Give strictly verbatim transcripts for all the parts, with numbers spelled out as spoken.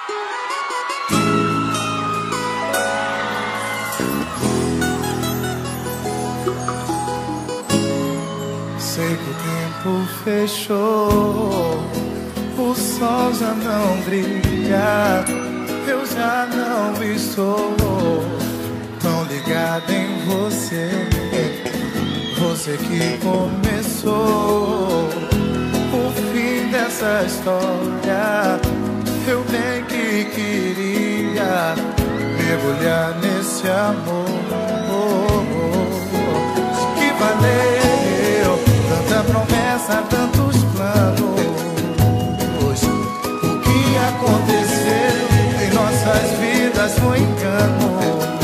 Sei que o tempo fechou, o sol já não brilha, eu já não estou tão ligado em você. Você que começou o fim dessa história, eu bem que queria mergulhar nesse amor. Que valeu tanta promessa, tantos planos. O que aconteceu em nossas vidas foi engano.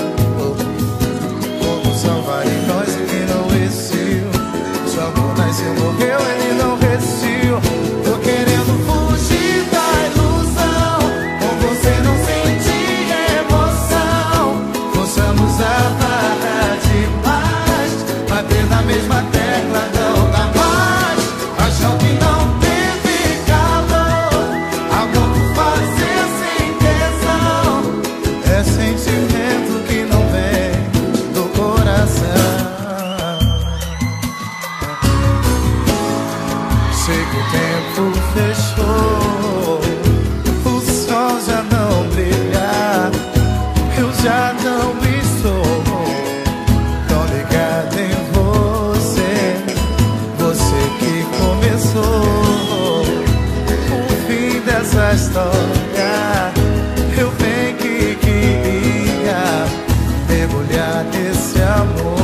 Como salvar em nós ele não existiu? Seu amor nasceu, morreu, ele não resistiu. Tô querendo fugir da ilusão, com você não senti emoção. Forçamos a barra demais, bater na mesma tecla não dá mais. Acham que não teve calor, algo que fazer sem tesão. É sentimento que não vem do coração. Sei que o tempo fechou, o sol já não brilha, eu já não estou tão ligado em você. Você que começou o fim dessa história, eu bem que queria mergulhar nesse amor.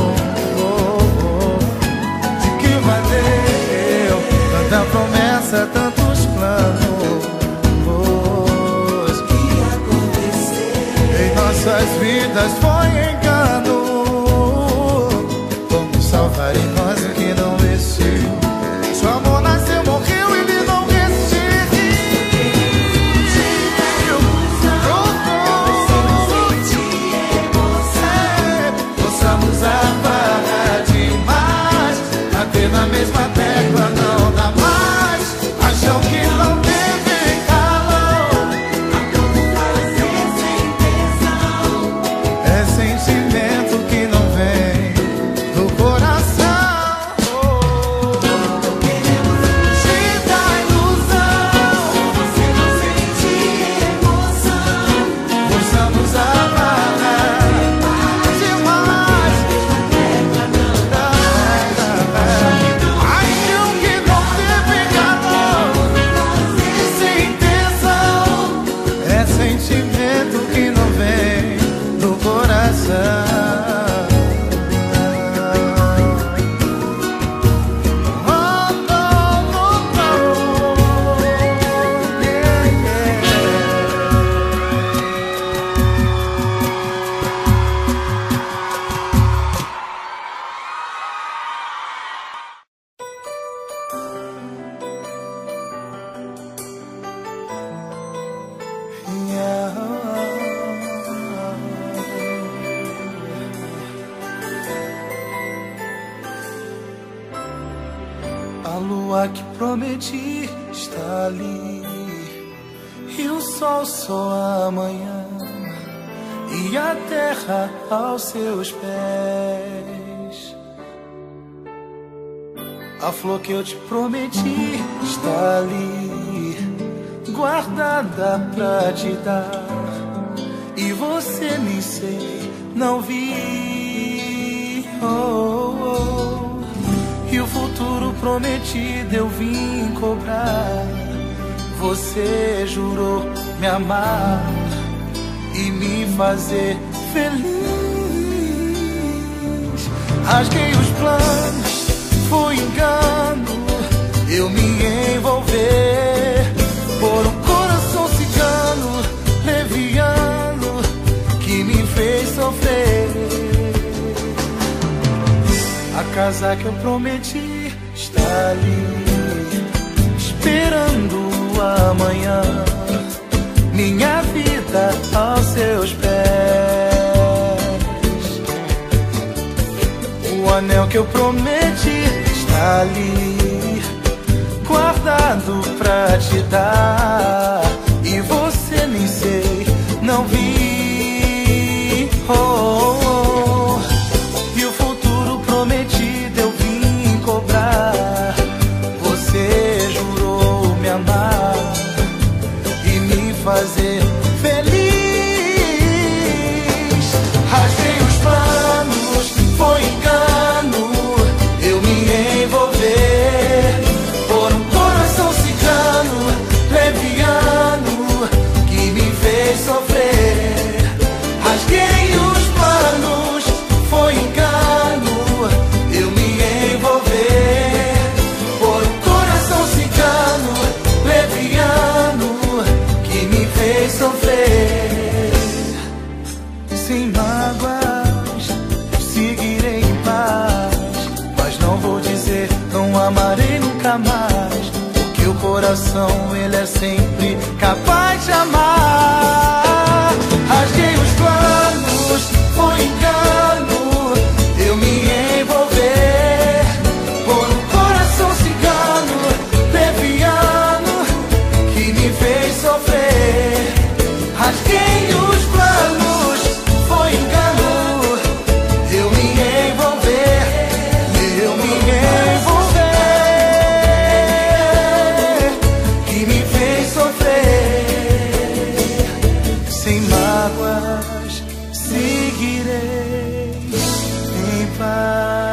De que valeu tanta promessa, tantos planos. O que aconteceu em nossas vidas foi engano. Vamos salvar em nós o que não existiu. Seu amor nasceu, morreu, ele não resistiu. Forçamos a barra demais, bater na mesma tecla não dá mais. Acham que não teve calor, é sentimento que não vem do coração. Queremos fugir da ilusão, você não sente emoção. Forçamos a barra demais, acham que não teve calor, sem tesão. É sentimento que não vem do coração. Oh, oh, oh, oh. Yeah, yeah. A lua que prometi está ali, e o sol só amanhã, e a terra aos seus pés. A flor que eu te prometi está ali, guardada pra te dar, e você nem sei, não vi. Oh, oh, oh. E o futuro prometido eu vim cobrar. Você jurou me amar e me fazer feliz. Rasguei os planos, foi engano, eu me envolver por um coração cigano, leviano, que me fez sofrer. A casa que eu prometi está ali, esperando o amanhã, minha vida aos seus pés. O anel que eu prometi está ali, guardado pra te dar, e você nem sei fazer feliz. Rasguei os planos, foi engano eu me envolver por um coração cigano, leviano, que me fez sofrer. Rasguei os planos, foi engano eu me envolver por um coração cigano, leviano, que me fez sofrer. Sem mágoas, seguirei em paz, mas não vou dizer não amarei nunca mais, porque o coração ele é sempre capaz de amar. Rasguei os planos, foi engano eu me envolver por um coração cigano, leviano, que me fez sofrer. Rasguei os planos, foi engano eu me envolver, eu me envolver, que me fez sofrer. Sem mágoas, seguirei em paz.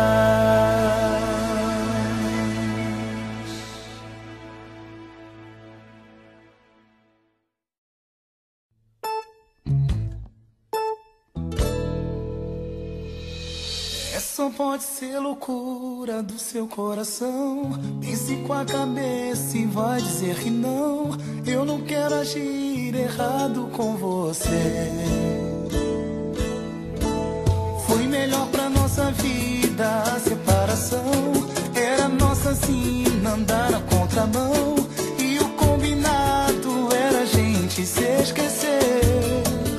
Essa pode ser loucura do seu coração. Pense com a cabeça e vai dizer que não. Eu não quero agir errado com você. Foi melhor pra nossa vida a separação. Era nossa sina andar na contramão, e o combinado era a gente se esquecer.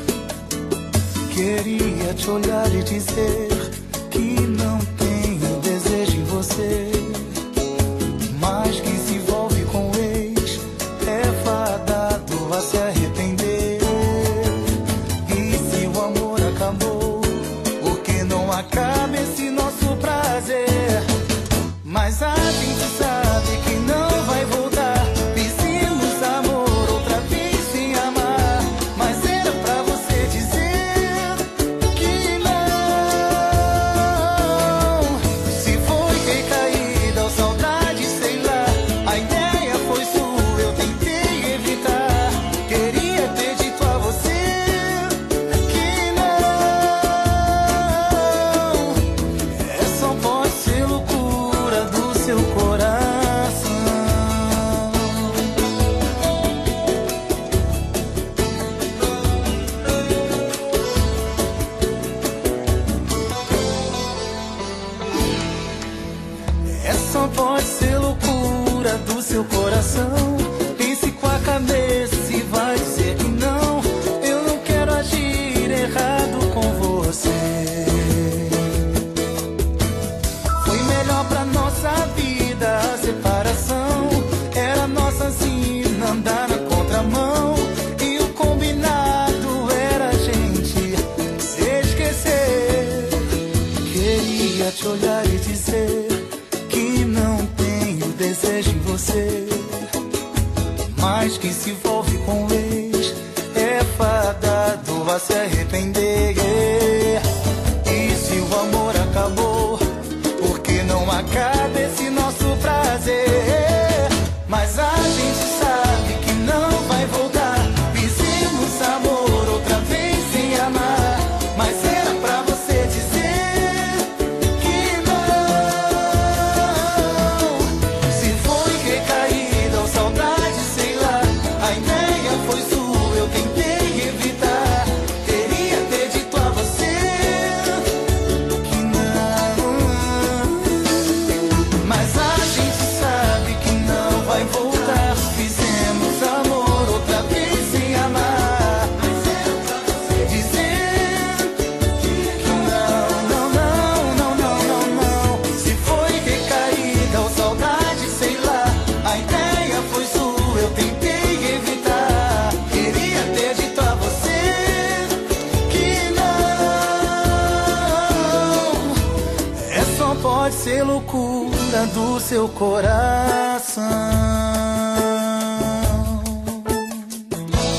Queria te olhar e dizer que não tenho desejo em você, mas quem se envolve com o ex é fadado a se arrepender. E se o amor acabou, por que não acaba esse nosso prazer? Mas a gente sabe que não vai voltar. Fizemos amor outra vez sem amar, mas era pra você dizer que não. Se foi recaída ou saudade, sei lá, a ideia foi sua, eu tentei evitar. Queria ter dito a você que não. É só pode ser loucura do seu coração. Essa pode ser loucura do seu coração. Pense com a cabeça e vai dizer que não. Eu não quero agir errado com você. Foi melhor pra nossa vida a separação. Era nossa sina andar na contramão, e o combinado era a gente se esquecer. Queria te olhar e dizer que não tenho desejo em você, mas quem se envolve com o ex é fadado a se arrepender. E se o amor acabou, por que não acaba esse nosso prazer? Mas a gente sabe que não vai voltar. Fizemos amor outra vez sem amar, mas era pra você dizer que não. Se foi recaída ou saudade, sei lá, a ideia foi sua, eu tentei evitar. Queria ter dito a você que não. Mas a gente sabe que não vai voltar. Fizemos amor outra vez sem amar, mas era pra você dizer que não, não, não, não, não, não, não. Se foi recaída ou saudade, sei lá, a ideia foi sua, eu tentei evitar. Queria ter dito a você que não. É só pode ser loucura do seu coração.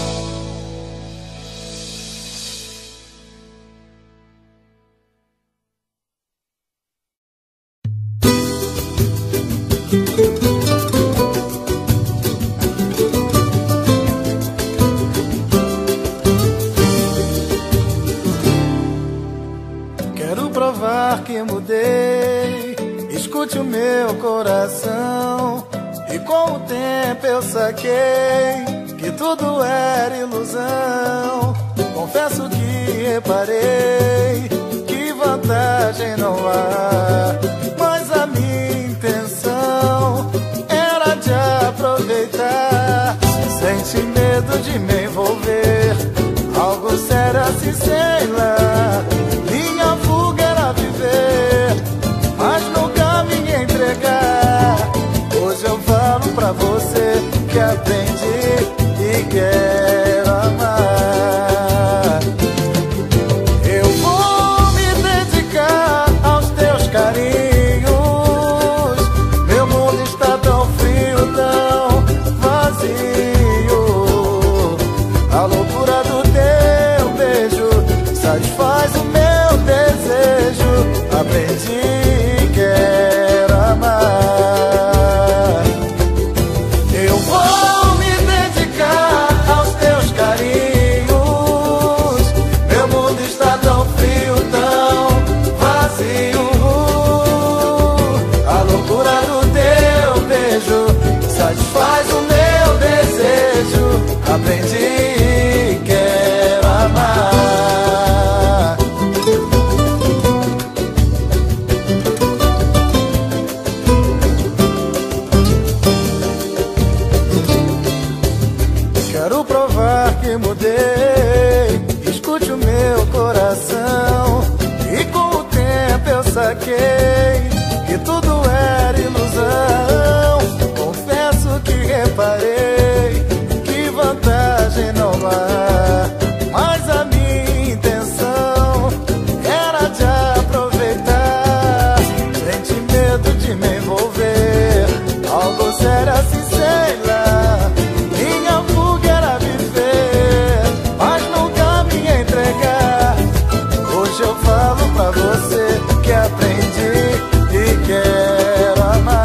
tempo eu saquei que tudo era ilusão. Confesso que reparei que vantagem não há, mas a minha intenção era de aproveitar. Sente medo de me envolver, algo sério assim, sei lá. Minha fuga era viver, mas nunca me entregar. Hoje eu falo pra você que aprendi e quero amar. Eu vou me dedicar aos teus carinhos. Meu mundo está tão frio, tão vazio. A loucura do teu beijo satisfaz o meu desejo. Aprendi e quero amar. Eu vou me dedicar aos teus carinhos. Meu mundo está tão frio, tão vazio. A loucura do teu beijo satisfaz o meu desejo. Aprendi e quero amar. Quero provar que mudei, escute o meu coração. E com o tempo eu saquei que tudo era ilusão. Confesso que reparei que vantagem não há, mas a minha intenção era de aproveitar. Sente medo de me envolver, algo sério assim, sei lá. Minha fuga era viver, mas nunca me entregar. Hoje eu falo pra você que aprendi e quero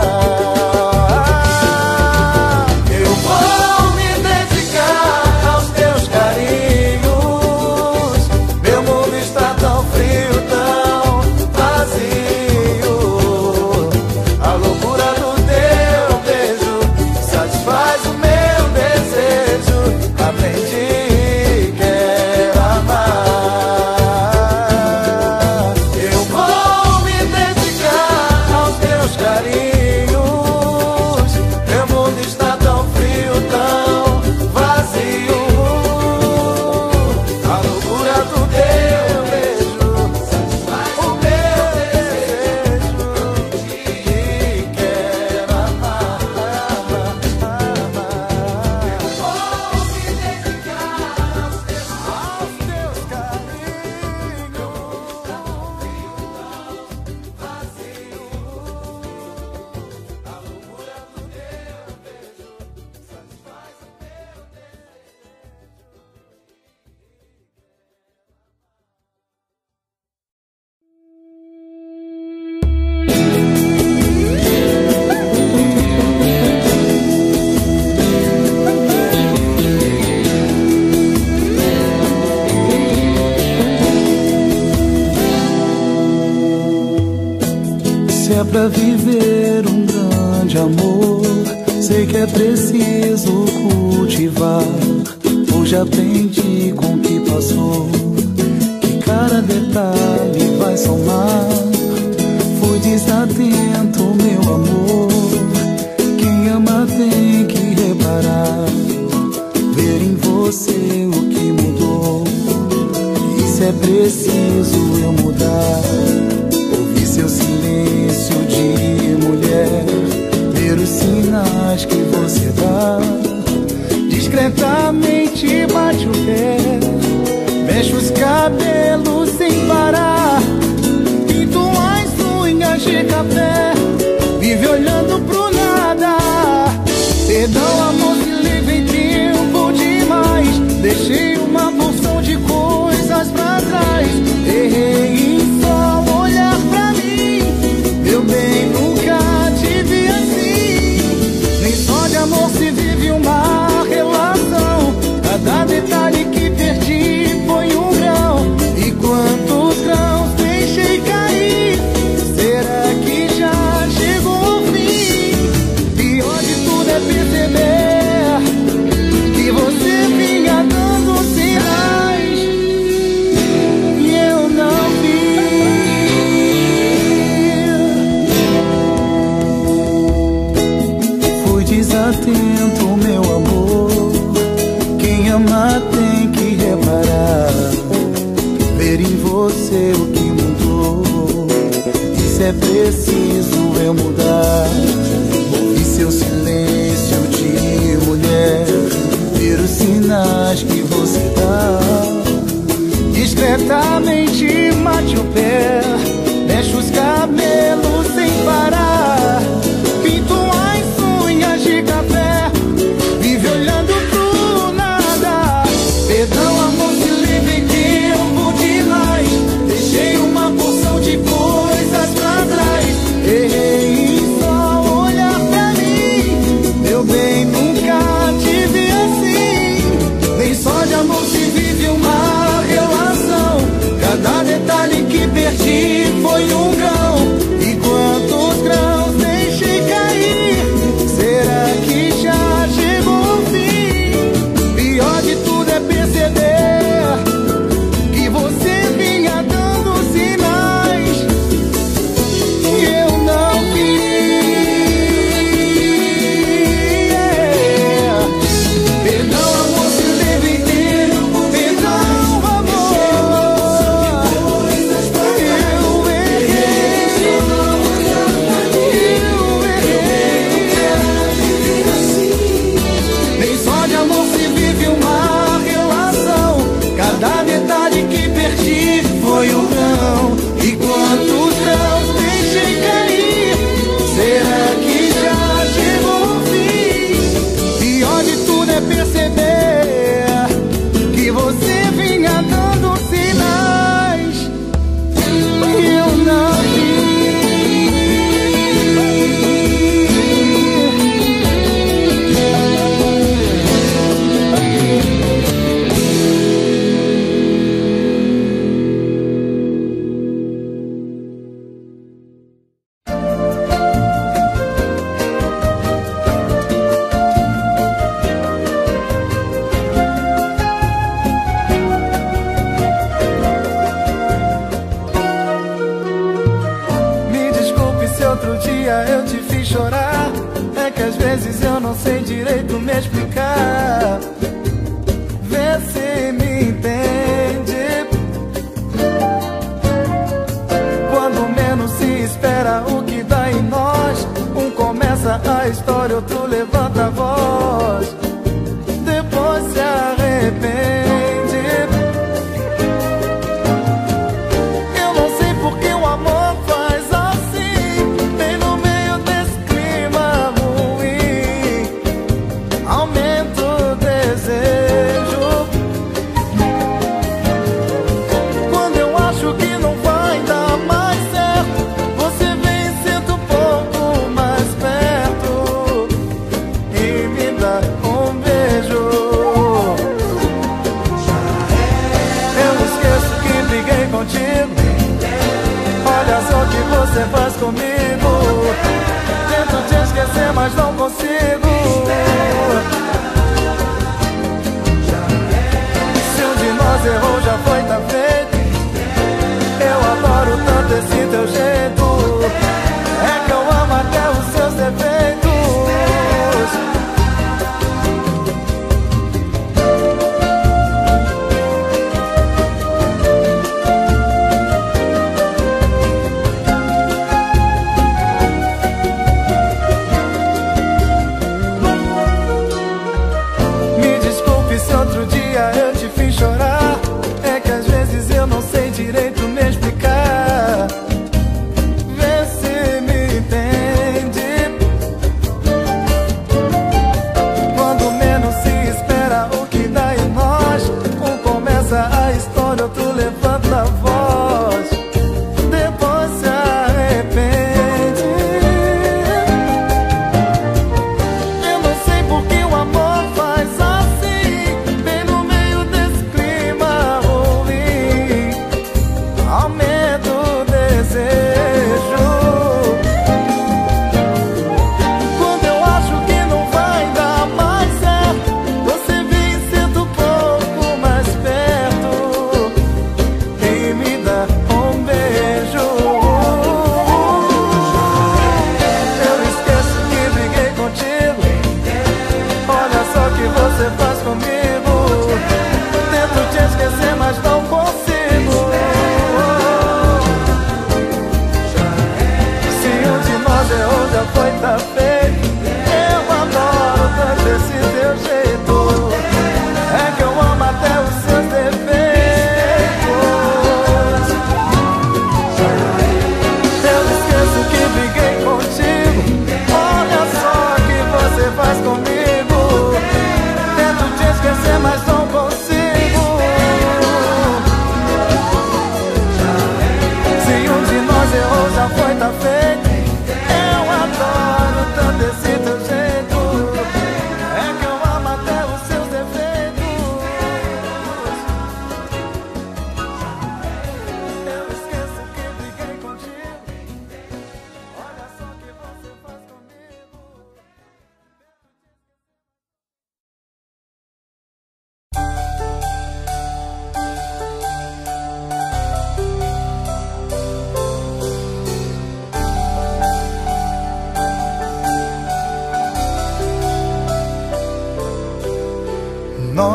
amar. Eu vou me dedicar aos teus carinhos. Meu mundo está tão frio, tão vazio. A loucura do teu beijo satisfaz o meu desejo. Aprendi e quero amar. Eu vou me dedicar aos teus carinhos. Meu mundo está tão frio, tão vazio. A loucura do teu beijo satisfaz o meu desejo. E quero amar, amar, amar. Eu vou me dedicar aos teus carinhos. Vazio. A loucura do teu beijo satisfaz o meu Se é pra viver um grande amor, sei que é preciso cultivar. Hoje aprendi com o que passou, que cada detalhe vai somar. Fui desatento, meu amor. Quem ama tem que reparar, ver em você o que mudou. E se é preciso eu mudar, ouvir seu silêncio de mulher, ver os sinais que você dá. Discretamente bate o pé, mexe os cabelos sem parar, pinto as unhas de café, vive olhando pro nada. Perdão, amor, que levei tempo demais, deixei uma porção de coisas pra trás. Errei em só olhar pra mim, tem que reparar, ver em você o que mudou. E se é preciso eu mudar, ouvir seu silêncio de mulher, ver os sinais que você dá. Discretamente mate o pé, mexe os cabelos sem parar, pinto as unhas de café, vive olhando pro nada. Perdão, amor, se livre que eu vou demais, deixei uma porção de coisas pra trás. Errei em só olhar pra mim, meu bem, nunca te vi assim. Nem só de amor se vive uma relação, cada detalhe que perdi foi um grão. E quantos grãos deixei cair, será que já chegou ao fim? Pior de tudo é perceber que você vinha dando sinais que eu não vi. Yeah. Perdão, amor, se deve ter. Perdão, amor, eu errei. Eu errei. Nem só de amor se vive uma relação, cada detalhe que perdi foi um grão. E quantos grãos deixei cair, será que já chegou o fim? Pior de tudo é perceber que você vinha dando sinais que eu não vi. Me desculpe se outro dia eu te fiz chorar, é que às vezes eu não sei direito me explicar. Vê se me entende, quando menos se espera o que dá em nós, um começa a história, outro levanta a voz, depois se arrepende. Eu não sei porque o amor faz assim, bem no meio desse clima ruim, aumenta o desejo. Quando eu acho que não vai dar mais certo, você vem e senta um pouco mais perto e me dá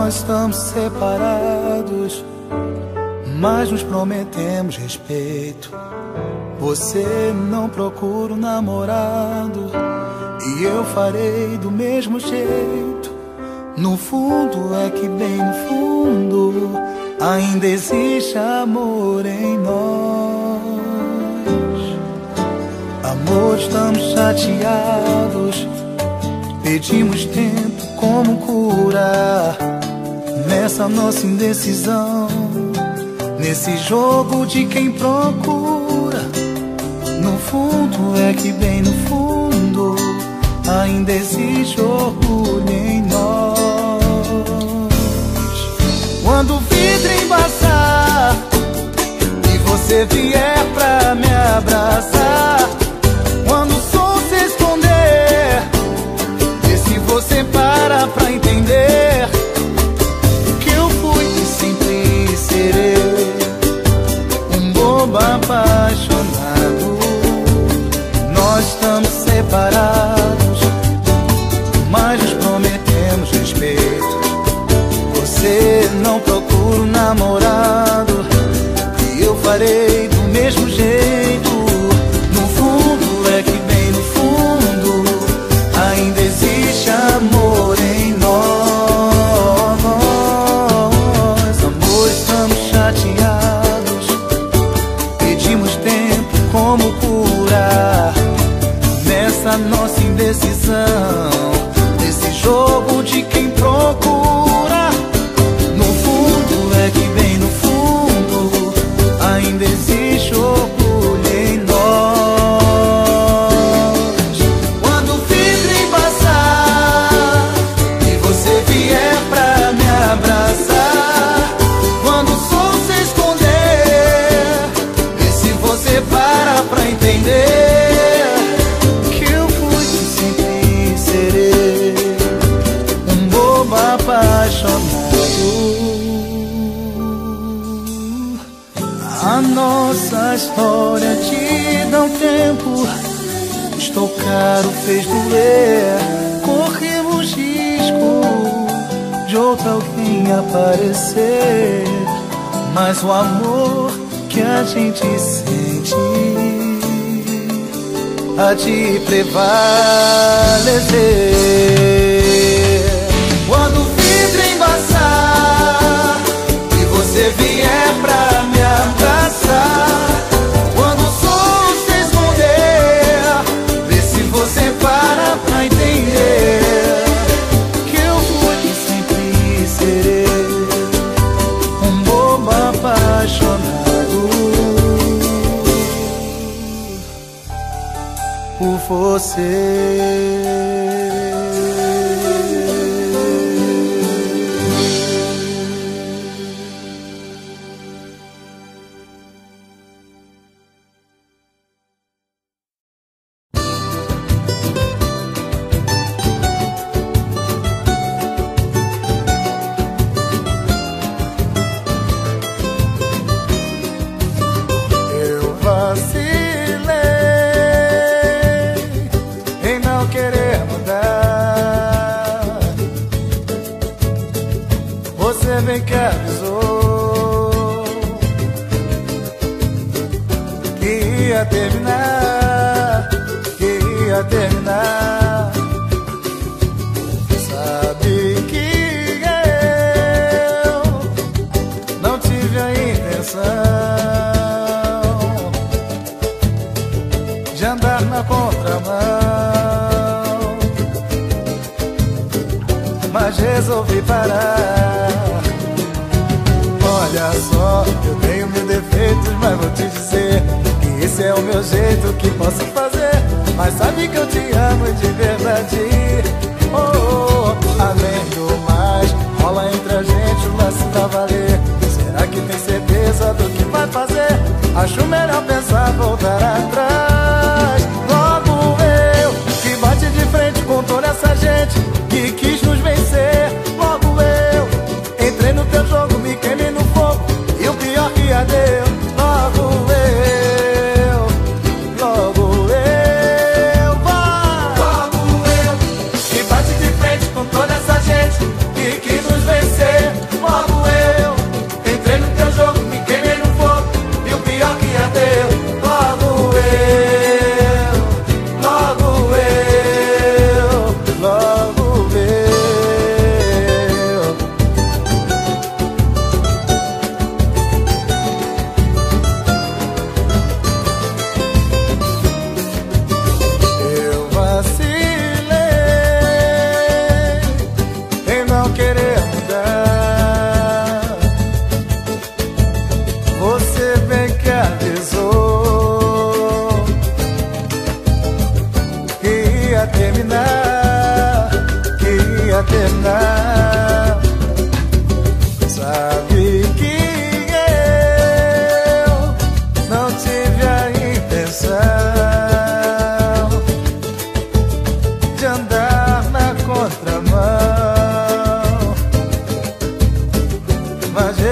Nós estamos separados, mas nos prometemos respeito. Você não procura um namorado e eu farei do mesmo jeito. No fundo é que bem no fundo ainda existe amor em nós. Amor, estamos chateados, pedimos tempo como curar nessa nossa indecisão, nesse jogo de quem procura. No fundo é que bem no fundo ainda existe orgulho em nós. Quando o vidro embaçar e você vier pra me abraçar, quando o sol se esconder, vê se você para pra entender que eu fui e sempre serei um bobo apaixonado. Nós estamos separados, mas nos prometemos respeito. Você não procura um namorado e eu farei do mesmo jeito. No fundo é que bem no fundo ainda existe amor em nós. Amor, estamos chateados, pedimos tempo como curar nessa nossa indecisão, nesse jogo de quem procura. No fundo é que bem no fundo ainda existe orgulho em nós. Quando o vidro embaçar e você vier pra me abraçar, quando o sol se esconder, vê se você para pra entender que eu fui e sempre serei um bobo apaixonado. A nossa história te dá um tempo, estou caro, fez doer. Corremos risco de outro alguém aparecer, mas o amor que a gente sente há de prevalecer. Quando o vidro embaçar e você vier pra me abraçar, quando o sol se esconder, vê se você para pra entender que eu fui e sempre serei um bobo apaixonado por você. Eu vacilei em não querer mudar. Você bem que avisou que ia terminar, que ia terminar. Sabe que eu não tive a intenção de andar na contramão, mas resolvi parar. Olha só, eu tenho mil defeitos, mas vou te dizer que esse é o meu jeito que posso fazer. Mas sabe que eu te amo de verdade. Oh, oh, oh. Além do mais, rola entre a gente o lance pra valer. Será que tem certeza do que vai fazer? Acho melhor pensar voltar atrás. Logo eu, que bate de frente com toda essa gente que quis nos vencer. Logo eu, entrei no teu jogo, me queimei no fogo e o pior que já deu. Logo eu, logo eu, vai. Logo eu, que bate de frente com toda essa gente que quis nos vencer.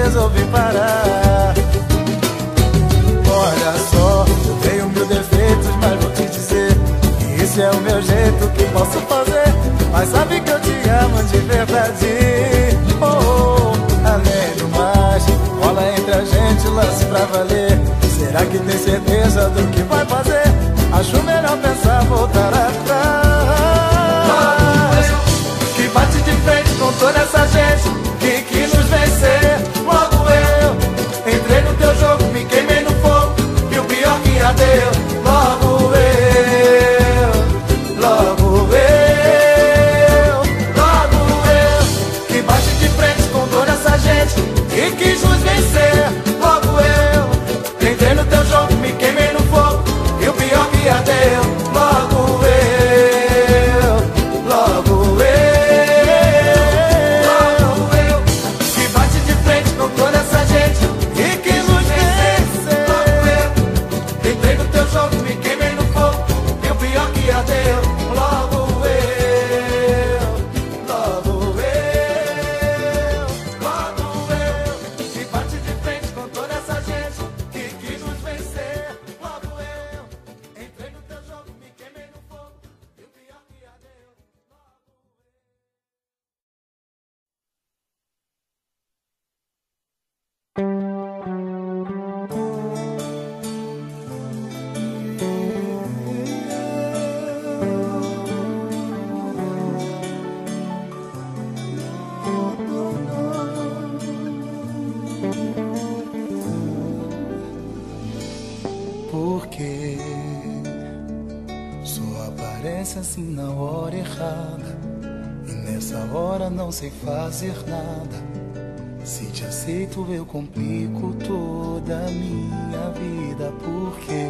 resolvi parar. Olha só, eu tenho mil defeitos, mas vou te dizer que esse é o meu jeito que posso fazer. Mas sabe que eu te amo de verdade. Oh, oh, além do mais, rola entre a gente, lance pra valer. Será que tem certeza do que vai fazer? Acho melhor pensar voltar atrás. Que bate de frente com toda essa gente que quis nos vencer. Logo eu entrei no teu jogo, me queimei no fogo, e o pior que já deu. Logo eu, logo eu, logo eu. Que bate de frente com toda essa gente que quis nos vencer. Logo eu entrei no teu jogo, me queimei no fogo, e o pior que já deu. Logo eu, logo eu. Porque só aparece assim na hora errada, e nessa hora não sei fazer nada. Se te aceito eu complico toda a minha vida. Porque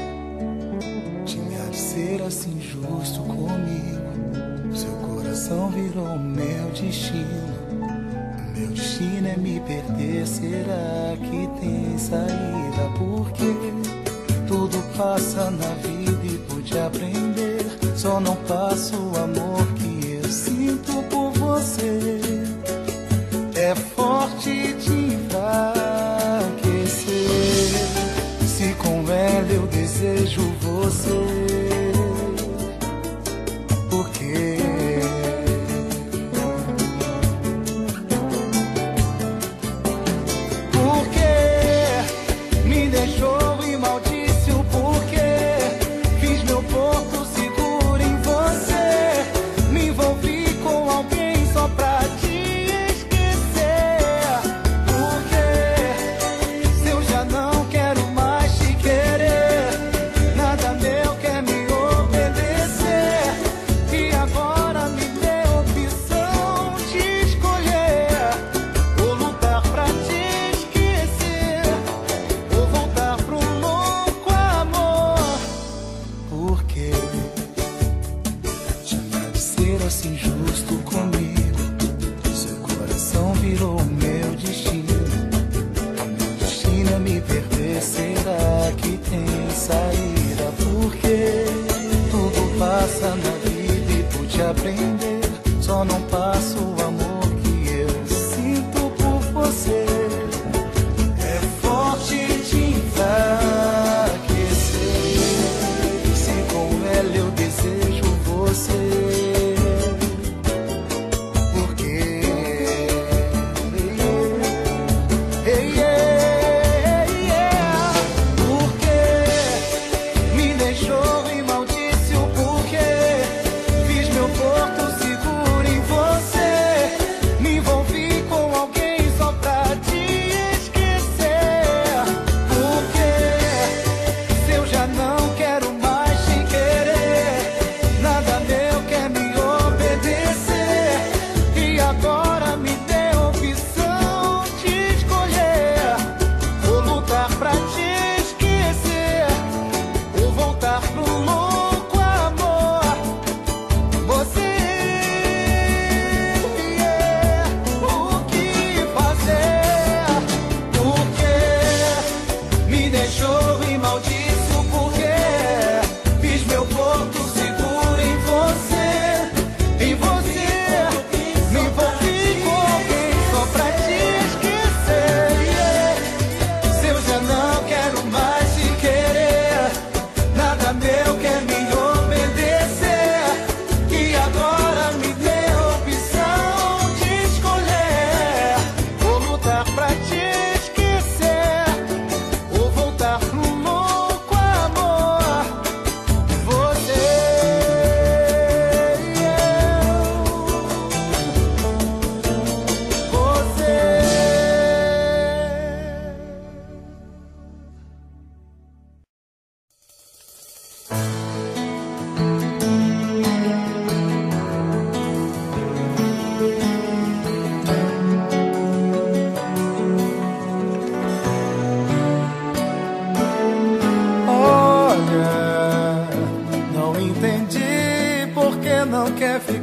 tinha de ser assim justo comigo. Seu coração virou o meu destino. O meu destino é me perder. Será que tem saída? Porque tudo passa na vida e pude aprender. Só não passa o amor que eu sinto por você. É forte de enfraquecer. Se com ela eu desejo você. Por quê? Porque me deixou e maldisse o porquê. Fiz meu porto seguro em você. Me envolvi com alguém só pra te esquecer.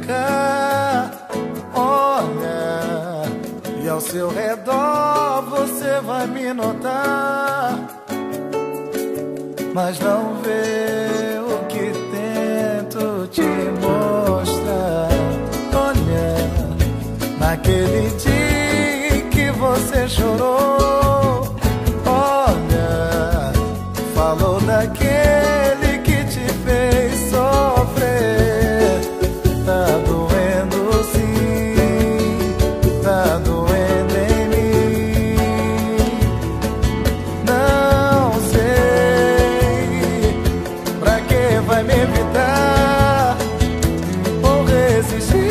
ficar. Olha, e ao seu redor você vai me notar, mas não vê o que tento te mostrar. Olha, naquele dia em que você chorou, olha, falou daquele que te fez sofrer. Tá doendo sim, tá doendo em mim. Não sei pra que vai me evitar ou resistir.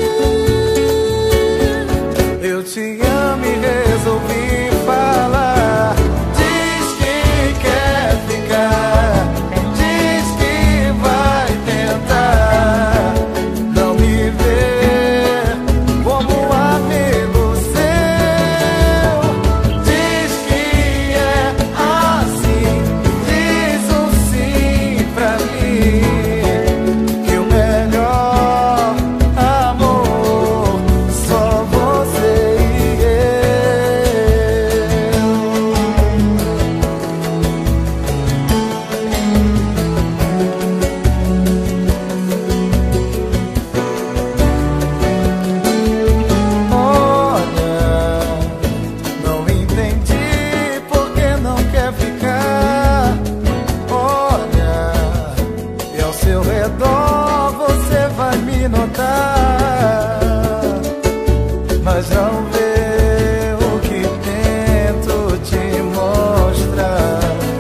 Eu te amo e resolvi falar. Diz que quer ficar, diz que vai tentar não me ver como amigo seu. Diz que é assim, diz um sim pra mim, que o melhor amor só você e eu. Olha, não entendi por que não quer ficar. Olha, e ao seu redor você vai me notar, mas não vê o que tento te mostrar.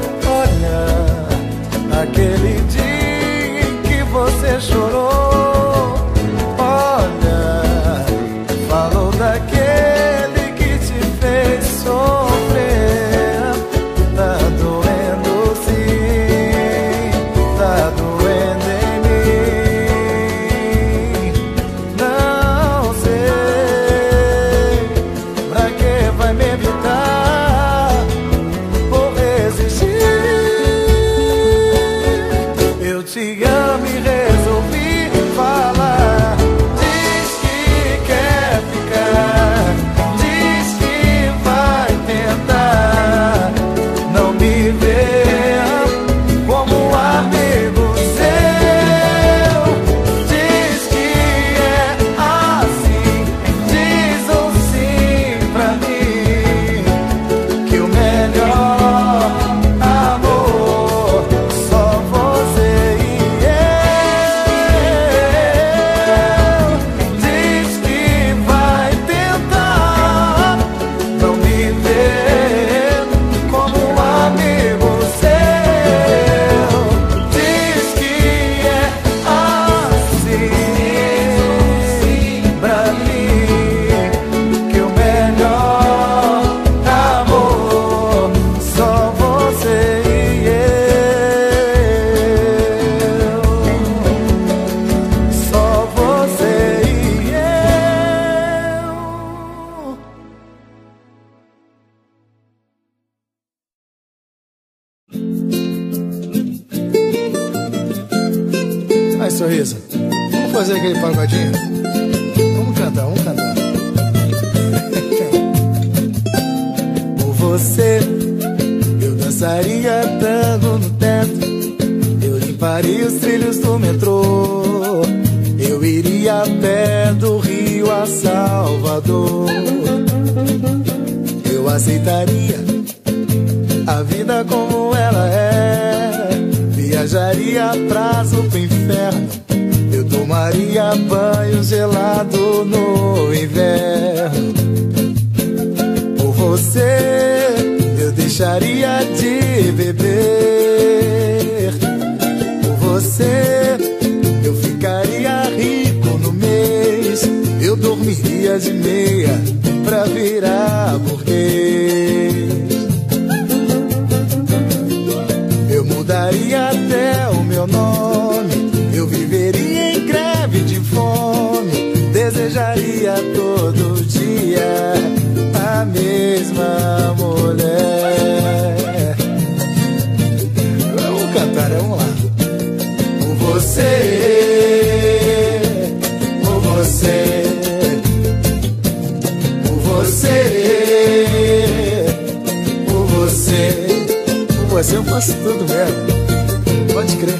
Olha, naquele dia em que você chorou, olha, falou daquele que te fez sofrer. Tá doendo sim, tá doendo em mim. Não sei pra que vai me evitar ou resistir. Eu te amo e resolvi falar. Diz que quer ficar, diz que vai tentar não me ver como amigo seu. Diz que é assim, diz um sim pra mim, que o melhor amor só você e eu. Diz que vai tentar não me ver como amigo seu. Diz que é assim pra mim, que o melhor amor só você e eu. Só você e eu. Aí, Sorriso, vamos fazer aquele pagodinho? Vamos cantar, vamos cantar. Por você, eu dançaria tango no teto, eu limparia os trilhos do metrô, eu iria a pé do Rio a Salvador. Eu aceitaria a vida como ela é, viajaria prazo pro inferno, eu tomaria banho gelado no inverno. Por você eu deixaria de beber, por você eu ficaria rico no mês, eu dormiria de meia pra virar burguês. Eu mudaria até o meu nome, eu viveria em greve de fome, desejaria todo dia a mesma mulher. Vamos cantar, vamos lá. Com você, isso tudo mesmo, pode crer.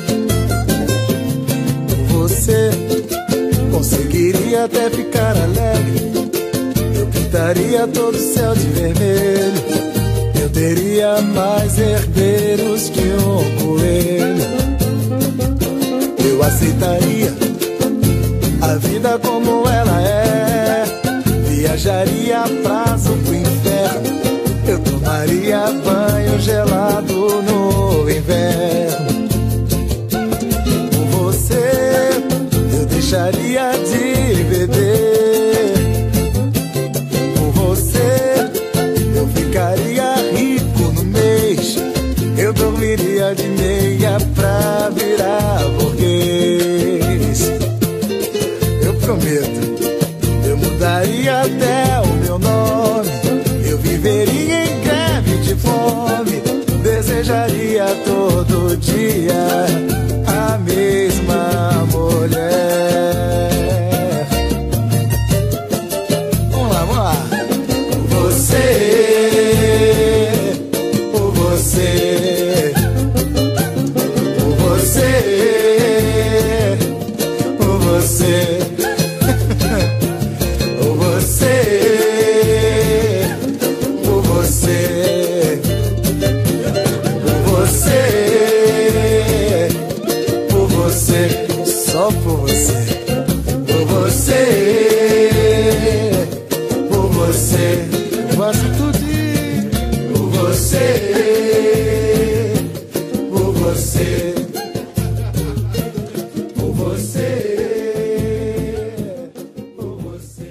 Você conseguiria até ficar alegre. Eu pintaria todo o céu de vermelho. Eu teria mais herdeiros que um coelho. Eu aceitaria a vida como ela é. Viajaria a prazo pro inferno. Eu tomaria banho gelado no inverno. Por você eu deixaria de beber. Por você eu ficaria rico no mês. Eu dormiria de meia pra virar burguês. Eu prometo, eu mudaria até o meu nome. Eu viveria em greve de fome. Desejaria todo dia a mesma mulher. Vamos lá, vamos lá. Você, por você, por você, por você, por você, por você, por você, por você, só por você, por você, por você, faço tudo por você, por você, por você, por você.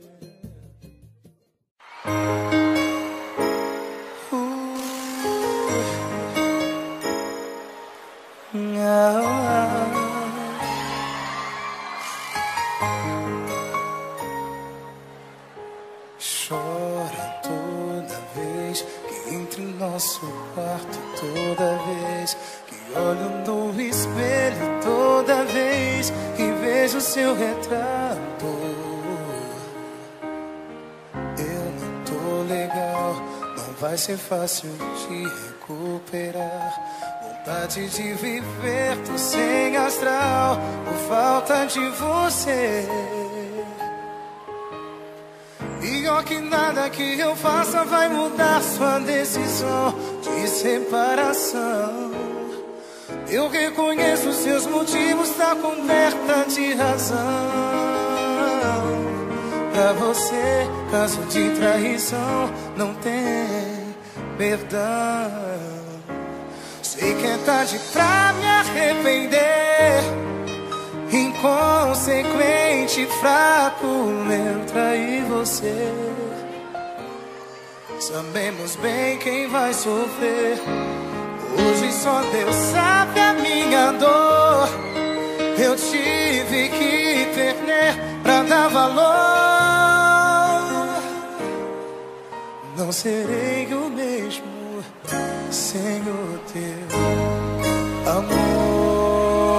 Chora toda vez que entro em nosso quarto, toda vez que olho no espelho, toda vez que vejo seu retrato. Eu não tô legal, não vai ser fácil de recuperar. Vontade de viver, tô sem astral por falta de você. Pior que nada que eu faça vai mudar sua decisão de separação. Eu reconheço seus motivos, tá coberta de razão. Pra você, caso de traição, não tem perdão. Sei que é tarde pra me arrepender. Inconsequente, fraco, eu traí você. Sabemos bem quem vai sofrer. Hoje só Deus sabe a minha dor. Eu tive que perder pra dar valor. Não serei o mesmo sem o teu amor.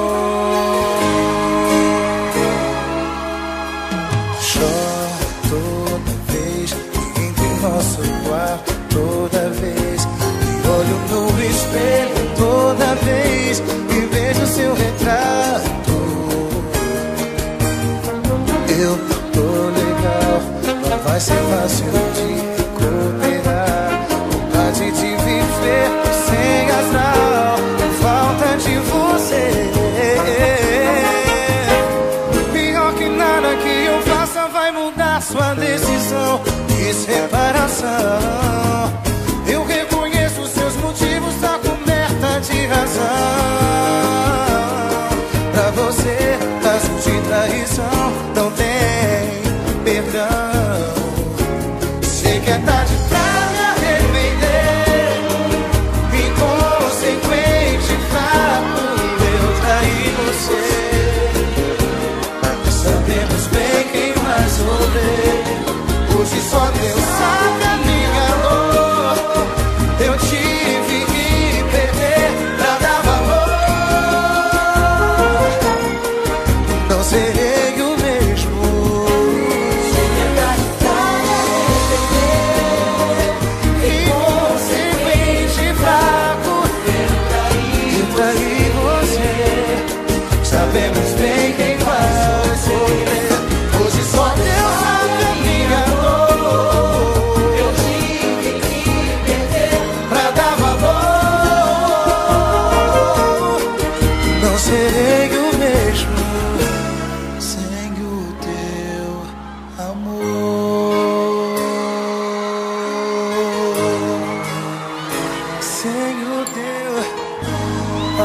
Chora toda vez que entro em nosso quarto, toda vez que olho no espelho, toda vez que vejo seu retrato. Eu não tô legal, não vai ser fácil de recuperar. Vontade de viver sem astral, falta de voz.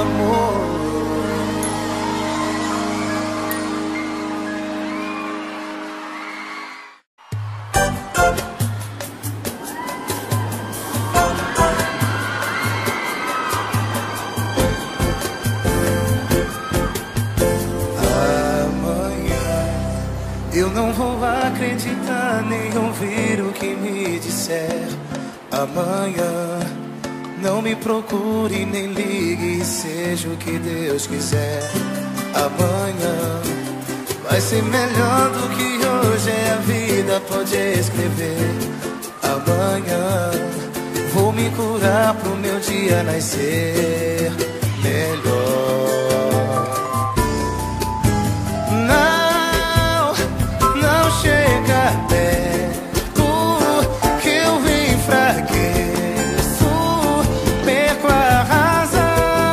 amor. Eu não vou acreditar nem ouvir o que me disser amanhã. Não me procure nem ligue, seja o que Deus quiser. Amanhã vai ser melhor do que hoje, é a vida, pode escrever. Amanhã vou me curar pro meu dia nascer melhor. Não, não chega perto, que eu enfraqueço, perco a razão.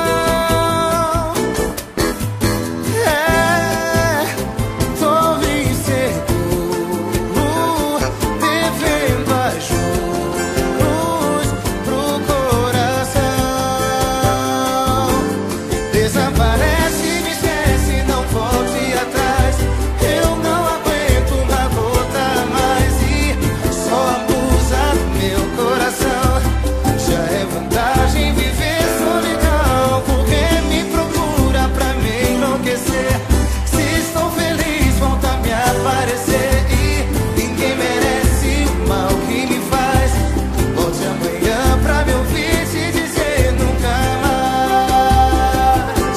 É, tô inseguro, devendo a juros pro coração. Desaparece, me esquece, não volte atrás. Eu não aguento uma gota a mais e só abusa do meu coração. Já é vantagem viver solidão, porque me procura pra me enlouquecer. Se estou feliz, volta a me aparecer. E ninguém merece o mal que me faz. Volte amanhã pra me ouvir te dizer nunca mais.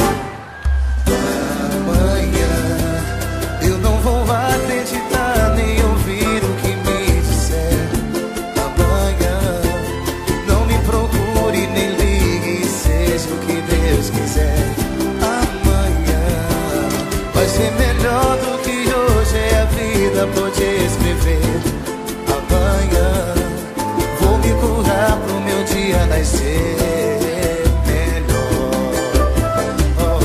Amanhã eu não vou acreditar nem ouvir o que me disser. Amanhã não me procure nem ligue, seja o que Deus quiser. Amanhã vai ser melhor do que hoje, é a vida, pode escrever. Amanhã vou me curar pro meu dia nascer melhor. Oh, oh.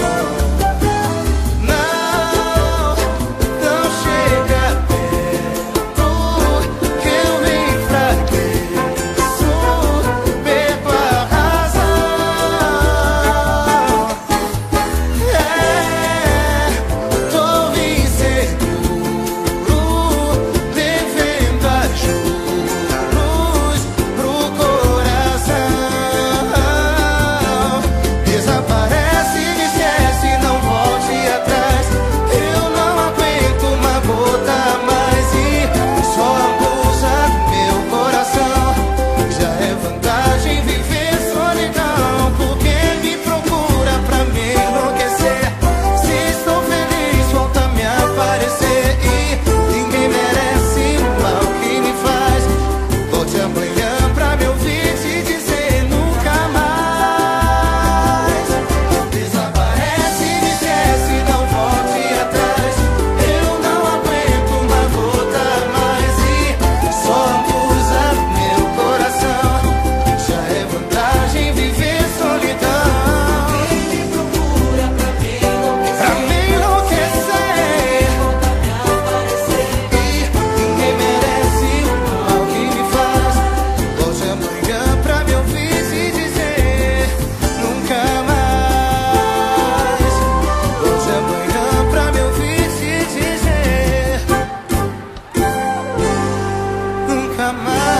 Não, não chega perto, que eu me enfraqueço, perco a razão. É, tô inseguro, devendo a juros pro coração. Desaparece, me esquece, não volte atrás. Eu não aguento uma gota a mais e só abusa do meu coração. Já é vantagem viver solidão, porque me procura pra me enlouquecer. Se estou feliz, volta a me aparecer. E ninguém merece o mal que me faz. Volte amanhã pra me ouvir te dizer nunca mais. Desaparece, me esquece, não volte atrás. Eu não aguento uma gota a mais e só abusa do meu coração. Já é vantagem viver solidão. Quem me procura pra me enlouquecer, pra me enlouquecer. E ninguém merece o mal que me faz. Volte amanhã pra me ouvir te dizer nunca mais. Volte amanhã pra me ouvir te dizer nunca mais.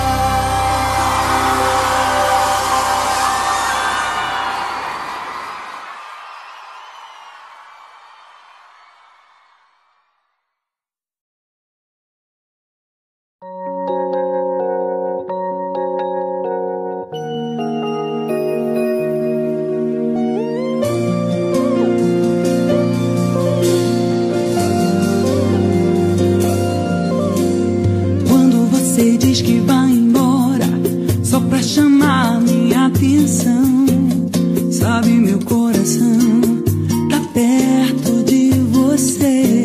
Quando você diz que vai embora só pra chamar minha atenção, sabe, meu coração tá perto de você.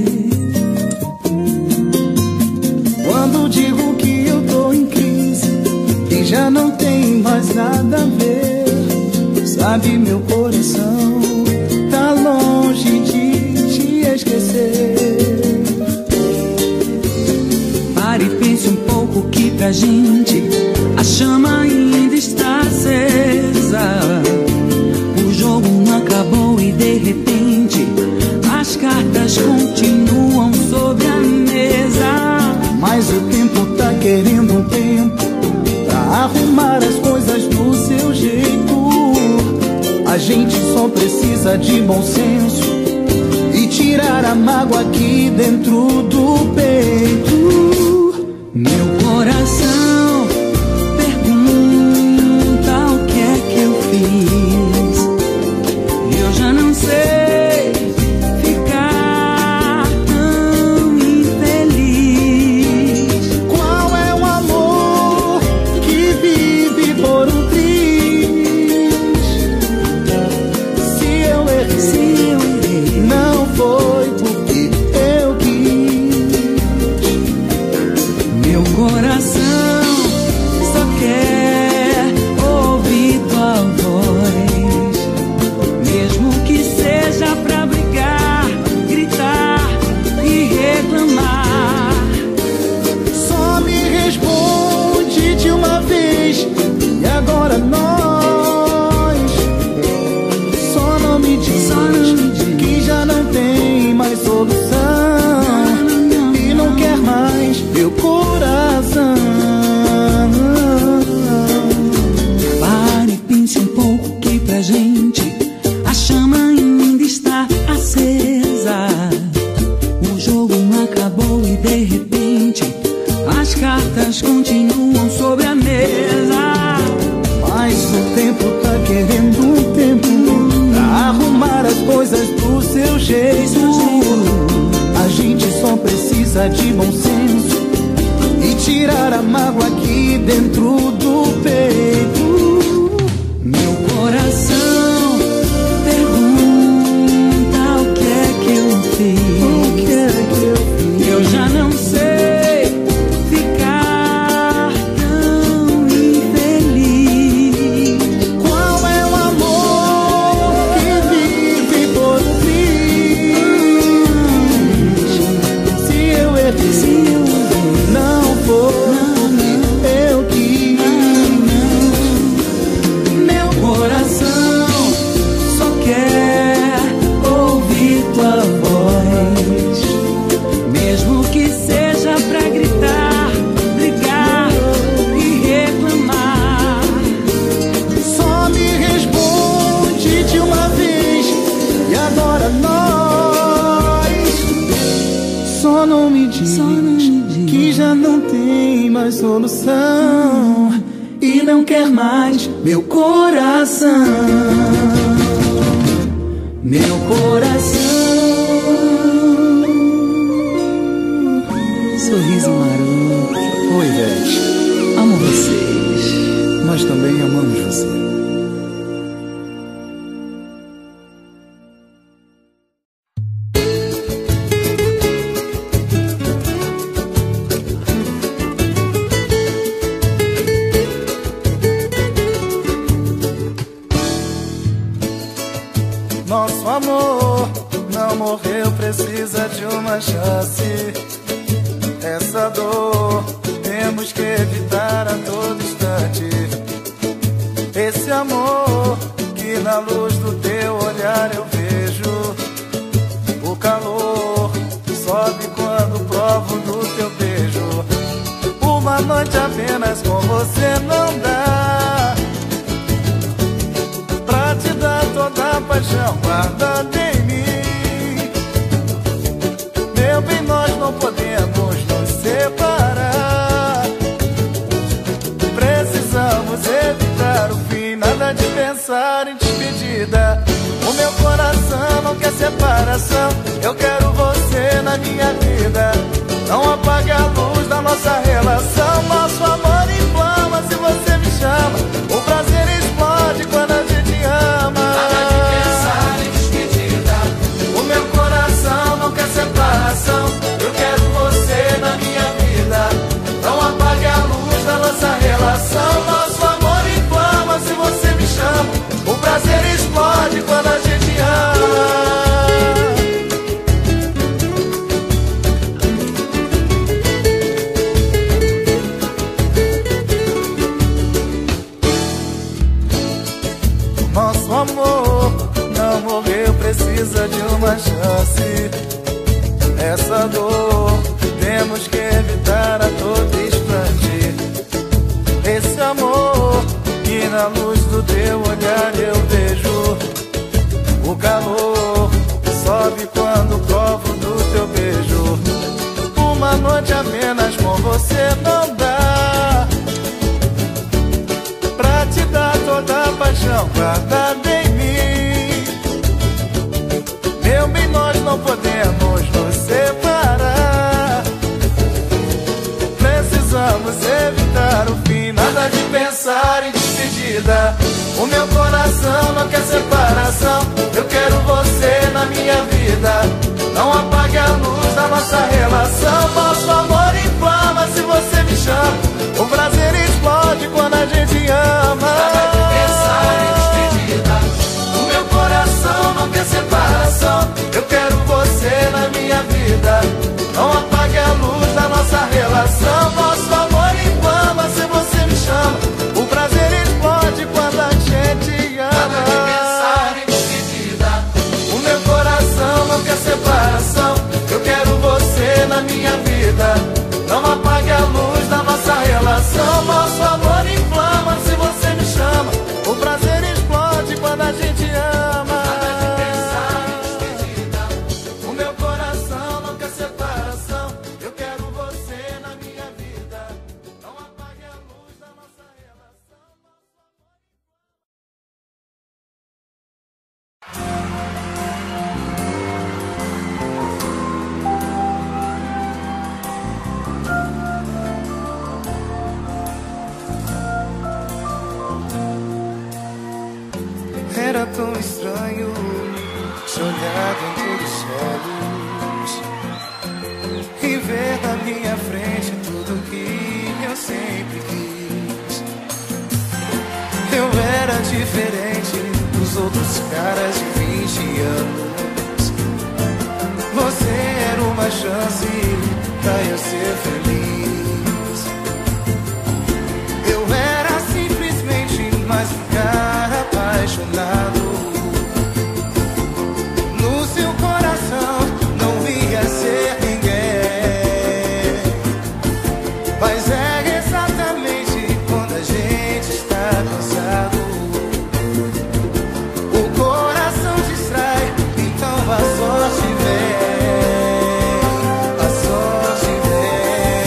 Quando digo que eu tô em crise e já não tem mais nada a ver, sabe, meu coração tá longe de te esquecer. Pare e pense um pouco que pra gente a chama ainda está acesa. acabou e de repente as cartas continuam sobre a mesa. Mas o tempo tá querendo um tempo pra arrumar as coisas do seu jeito. A gente só precisa de bom senso e tirar a mágoa aqui dentro do peito. Meu coração pergunta o que é que eu fiz. Eu já não sei ficar tão infeliz. Qual é o amor que vive por um triz? Se eu errei, Se eu errei, não foi porque eu quis. meu coração só quer ouvir tua voz, mesmo que seja pra brigar, gritar e reclamar. Só me responde de uma vez. E agora nós. Só não me diz, Só não me diz. que já não tem mais solução e não quer mais meu coração. Pare e pense um pouco que pra gente a chama ainda está acesa. O jogo acabou e de repente as cartas continuam sobre a mesa. Mas o tempo tá querendo um tempo pra arrumar as coisas do seu jeito. A gente só precisa de bom senso e tirar a mágoa aqui dentro do peito. Meu coração pergunta o que é que eu fiz. O que é que eu fiz? Eu já não sei ficar tão infeliz. Qual é o amor que vive por triz? Se eu errei, Se eu errei, não foi porque eu quis. meu coração só quer ouvir tua voz, mesmo que seja pra gritar, brigar e reclamar. Só me responde de uma vez. E agora nós. Só não me diz, Só não me diz. que já não tem mais solução e não quer mais meu coração. Meu coração. Sorriso maroto, Oi, Ivete. amo vocês. Nós também amamos você. Nosso amor não morreu, precisa de uma chance. Essa dor temos que evitar a todo instante. Esse amor que na luz do teu olhar eu vejo. O calor sobe quando provo do teu beijo. Uma noite apenas com você não dá pra te dar toda a paixão guardada em mim. Meu bem, nós não podemos nos separar. Precisamos evitar o fim, nada de pensar em despedida. O meu coração não quer separação, eu quero você na minha vida. Não apague a luz da nossa relação. Nosso amor inflama se você me chama. O prazer explode quando a gente ama. Nada de pensar em despedida. O meu coração não quer separação, eu quero você na minha vida. Não apague a luz da nossa relação. Nosso amor inflama se você me chama. O prazer explode quando a gente ama. precisa de uma chance. Essa dor temos que evitar a todo instante. Esse amor que na luz do teu olhar eu vejo. O calor sobe quando provo do teu beijo. Uma noite apenas com você não dá pra te dar toda a paixão guardada em mim. Meu bem, nós não podemos nos separar. Precisamos evitar o fim. Nada de pensar em despedida. O meu coração não quer separação. Eu quero você na minha vida. Não apague a luz da nossa relação. Nosso amor inflama se você me chama. O prazer explode quando a gente ama. Nada de pensar em despedida. O meu coração não quer separação. Eu quero você na minha vida. Não apague a luz da nossa relação. Nosso amor inflama se você me chama. O prazer explode quando a gente ama. Nada de pensar em despedida. O meu coração não quer separação. Eu quero você na minha vida. Não apague a luz da nossa relação. Nosso amor inflama se você me chama. O prazer explode quando a gente ama. Nada de pensar em despedida. O meu coração não quer separação. Eu quero você na minha vida. Não apague a luz da nossa relação. Era tão estranho te olhar dentro dos céus e ver na minha frente tudo que eu sempre quis. Eu era diferente dos outros caras de vinte anos. Você era uma chance pra eu ser feliz. Eu era simplesmente mais um cara apaixonado. No seu coração não ia ser ninguém. Mas é exatamente quando a gente está cansado. O coração distrai, então a sorte vem. A sorte vem.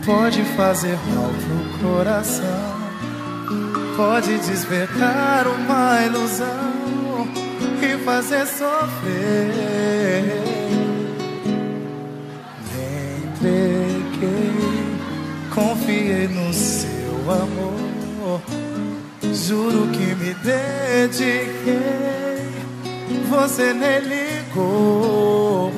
pode fazer mal pro coração, pode despertar uma ilusão e fazer sofrer. Me entreguei, confiei no seu amor, juro que me dediquei, você nem ligou.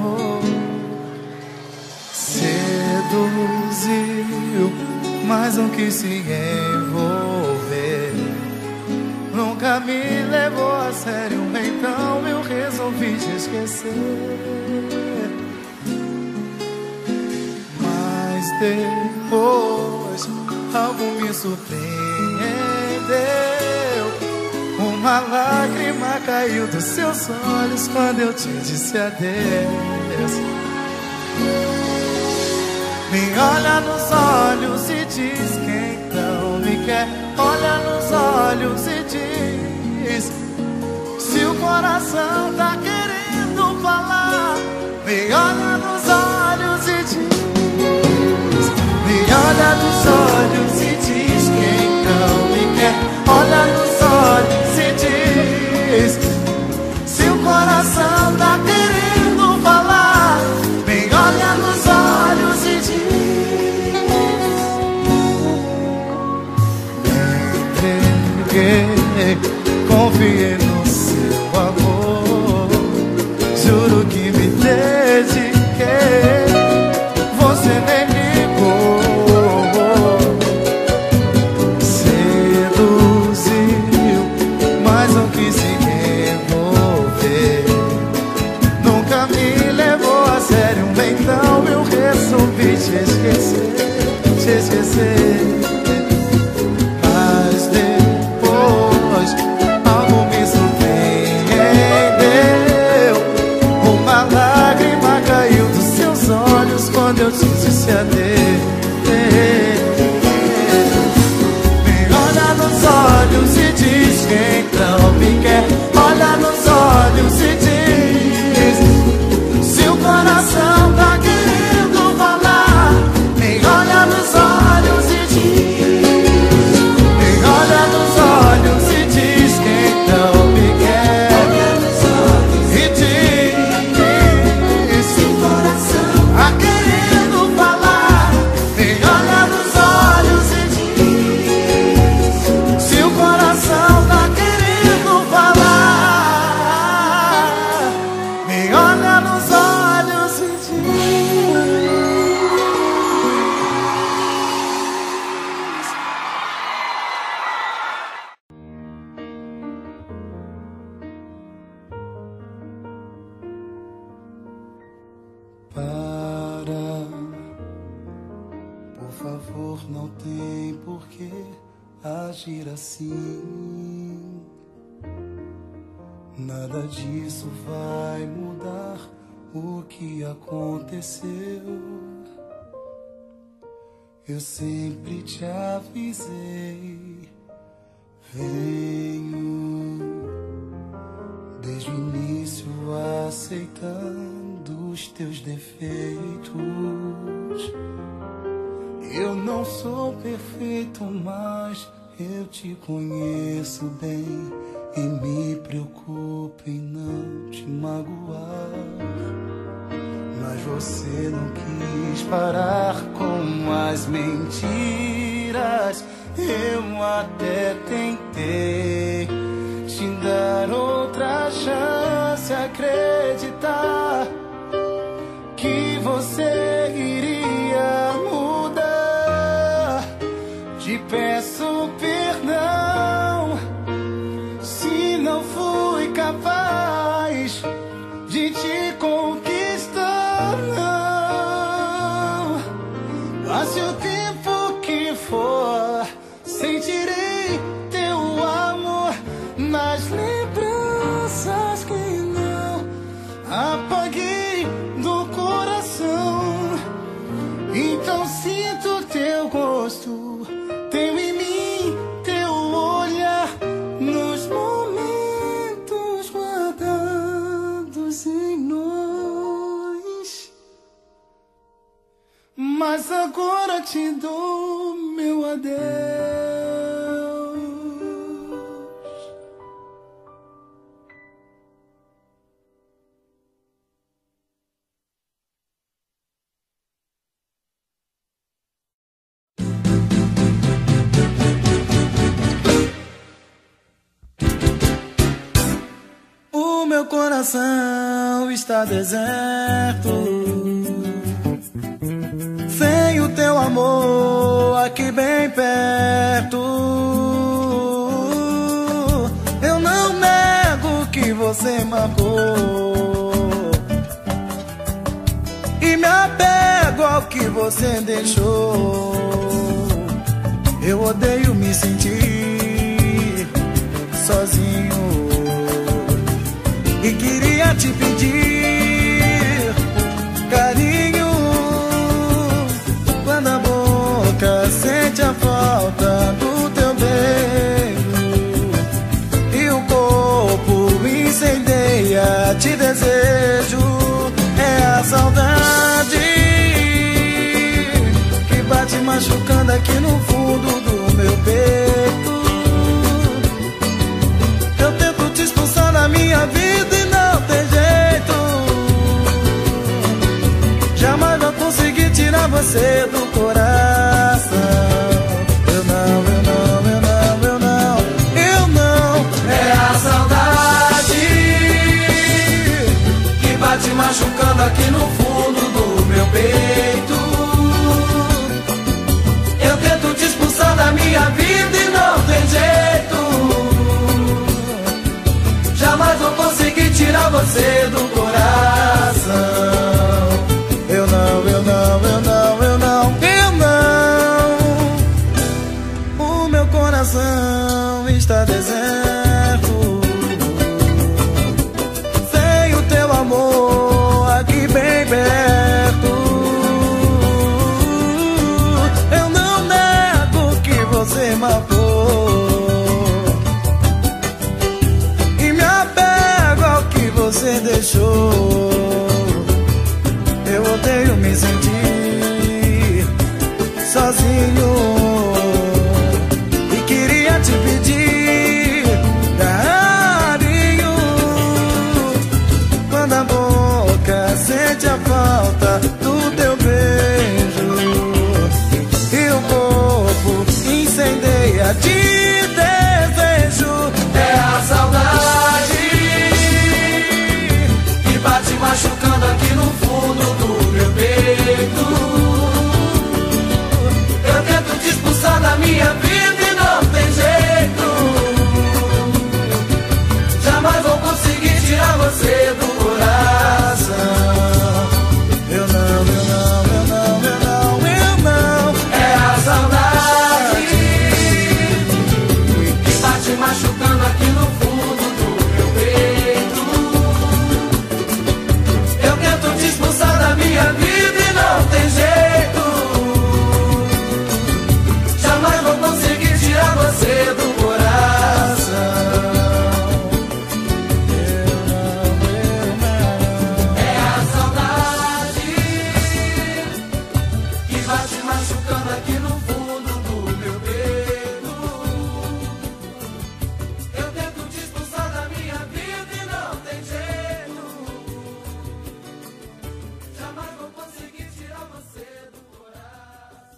Seduziu, mas não quis se envolver, nunca me levou a sério, então eu resolvi te esquecer. Mas depois algo me surpreendeu, uma lágrima caiu dos seus olhos quando eu te disse adeus. Me olha nos olhos e diz que então me quer. Olha nos olhos e diz se o coração tá querendo falar. Me olha nos olhos e diz, me olha nos olhos e diz que então me quer. Olha nos olhos e diz se o coração tá querendo falar. Me olha nos olhos e diz. Confiei no seu amor, juro que me dediquei, você nem ligou. Seduziu, mas não quis se envolver, nunca me levou a sério, então eu resolvi te esquecer, te esquecer. Algo me surpreendeu, uma lágrima caiu dos seus olhos quando eu te disse adeus. Me olha nos olhos e diz que então me quer. Olha nos olhos e diz se o coração tá querendo falar. Me olha nos olhos e diz, me olha nos olhos e diz que então me quer. Olha nos olhos e diz se o coração tá querendo falar. Me olha nos olhos e diz se o coração tá querendo falar. Me olha nos olhos e Para, por favor, não tem por que agir assim. Nada disso vai mudar o que aconteceu. Eu sempre te avisei, venho desde o início aceitando os teus defeitos. Eu não sou perfeito, mas eu te conheço bem e me preocupo em não te magoar. Mas você não quis parar com as mentiras. Eu até tentei te dar outra chance, acreditar que você iria mudar. Te peço perdão se não fui capaz de te conquistar, não. Passe o tempo que for, sentirei teu amor nas lembranças que não apaguei do coração. Então sinto teu gosto, teu em mim, teu olhar, nos momentos guardados em nós. mas agora te dou meu adeus. O meu coração está deserto, sem o teu amor aqui bem perto. Eu não nego que você marcou e me apego ao que você deixou. Eu odeio me sentir sozinho e queria te pedir carinho quando a boca sente a falta do teu beijo e o corpo incendeia, te desejo. É a saudade que bate machucando aqui no fundo do meu peito. Eu tento te expulsar da minha vida e não tem jeito. Jamais vou conseguir tirar você do coração. Eu não, eu não, eu não, eu não, eu não. É a saudade que bate machucando aqui no fundo do meu peito. Eu tento te expulsar da minha vida e não tem jeito. Jamais vou conseguir tirar você do coração. Eu não, eu não, eu não, eu não, eu não. O meu coração está deserto, sem o teu amor aqui bem perto. Eu não nego que você matou você deixou. Eu odeio me sentir sozinho e queria te pedir carinho quando a boca sente a falta do teu beijo e o corpo incendeia, te desejo. É a saudade bate machucando aqui no fundo do meu peito. Eu tento te expulsar da minha vida e não tem jeito. Jamais vou conseguir tirar você do coração. Eu não, eu não, eu não, eu não, eu não. É a saudade que bate machucando aqui no fundo do meu peito. Te expulsar da minha vida e não tem jeito. Jamais vou conseguir tirar você do coração. Eu não, eu não. É a saudade que bate machucando aqui no fundo do meu peito. Eu tento te expulsar da minha vida e não tem jeito. Jamais vou conseguir tirar você do coração.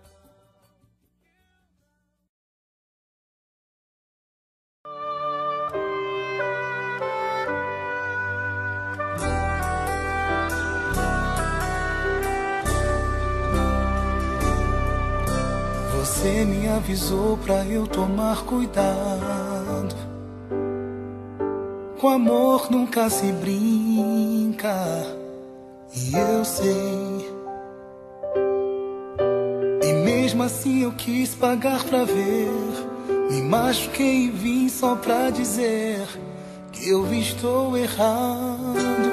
Você me avisou pra eu tomar cuidado. Com amor nunca se brinca. E eu sei. E mesmo assim eu quis pagar pra ver. Me machuquei e vim só pra dizer que eu estou errado.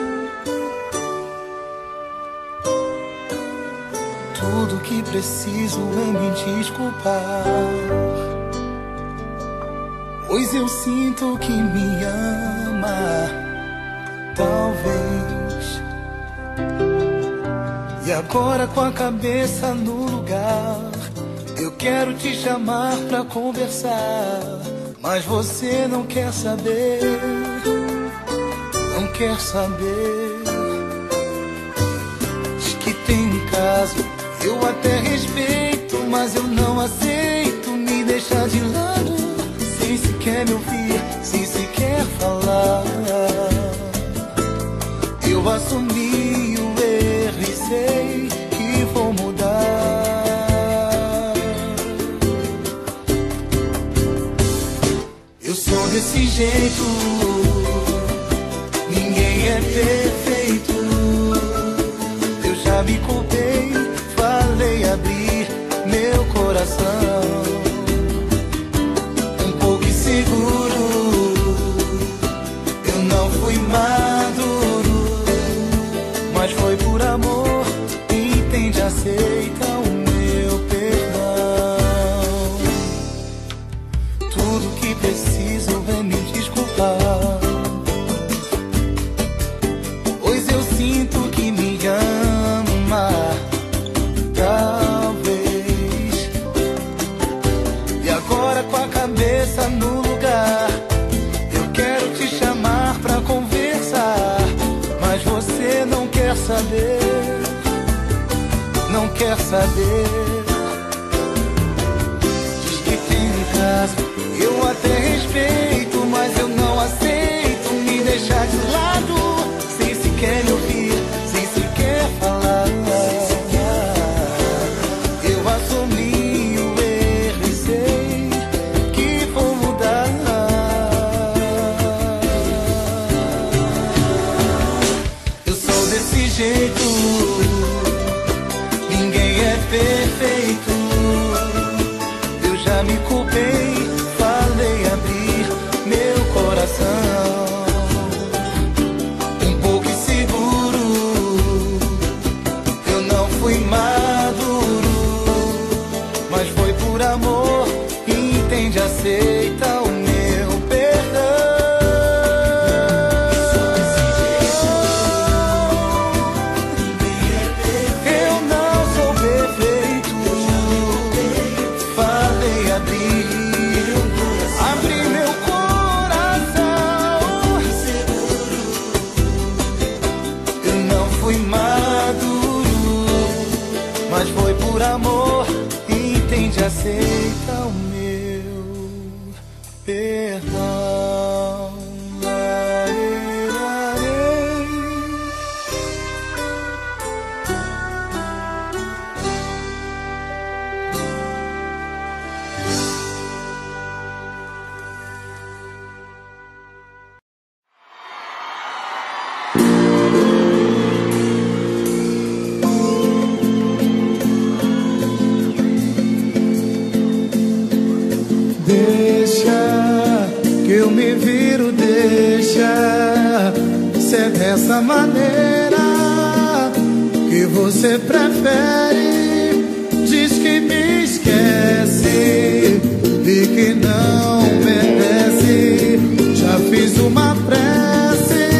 Tudo que preciso é me desculpar, pois eu sinto que me ama, talvez. E agora com a cabeça no lugar, eu quero te chamar pra conversar, mas você não quer saber, não quer saber. Diz que tem um caso, eu até respeito, mas eu não aceito me deixar de lado, sem sequer me ouvir, sem sequer falar. Eu assumi o erro e sei que vou mudar. Eu sou desse jeito, ninguém é perfeito. Eu já me culpei, falei, abri meu coração. Um pouco inseguro, eu não fui maduro, mas foi por amor, entende, aceita o meu perdão. Tudo que preciso é me desculpar, pois eu sinto que me ama, talvez. E agora com a cabeça no lugar, eu quero te chamar pra conversar, mas você não quer saber, não quer saber. Diz que tem um caso, eu até respeito, mas eu não aceito me deixar de lado, sem sequer me ouvir, sem sequer falar. Eu assumi o erro e sei que vou mudar. Eu sou desse jeito, ninguém é perfeito. Eu já me culpei, falei, abrir meu coração. Um pouco inseguro, eu não fui maduro, mas foi por amor, entende, aceita o meu perdão. Eu não sou perfeito, falei, abri, abri meu coração. Eu não fui maduro, mas foi por amor, entende, aceita o meu perdão. Deixa que eu me viro, deixa ser dessa maneira que você prefere. Diz que me esquece e que não merece. Já fiz uma prece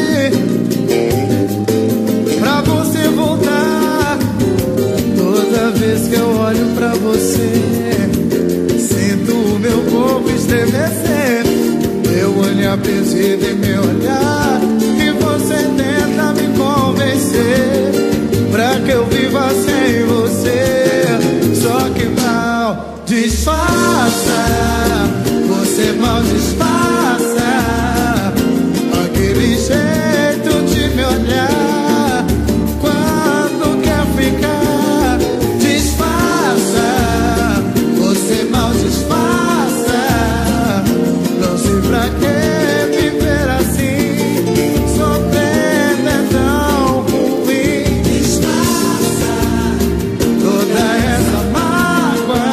pra você voltar. Toda vez que eu olho pra você, sinto o meu corpo estremecer. Meu olhar perdido em meu olhar, e você tenta me convencer pra que eu viva sem você. Só que mal disfarça, você mal disfarça aquele jeito de me olhar quando quer ficar. Disfarça, você mal disfarça. Não sei pra que viver assim, sofrendo é tão ruim. Disfarça toda essa mágoa.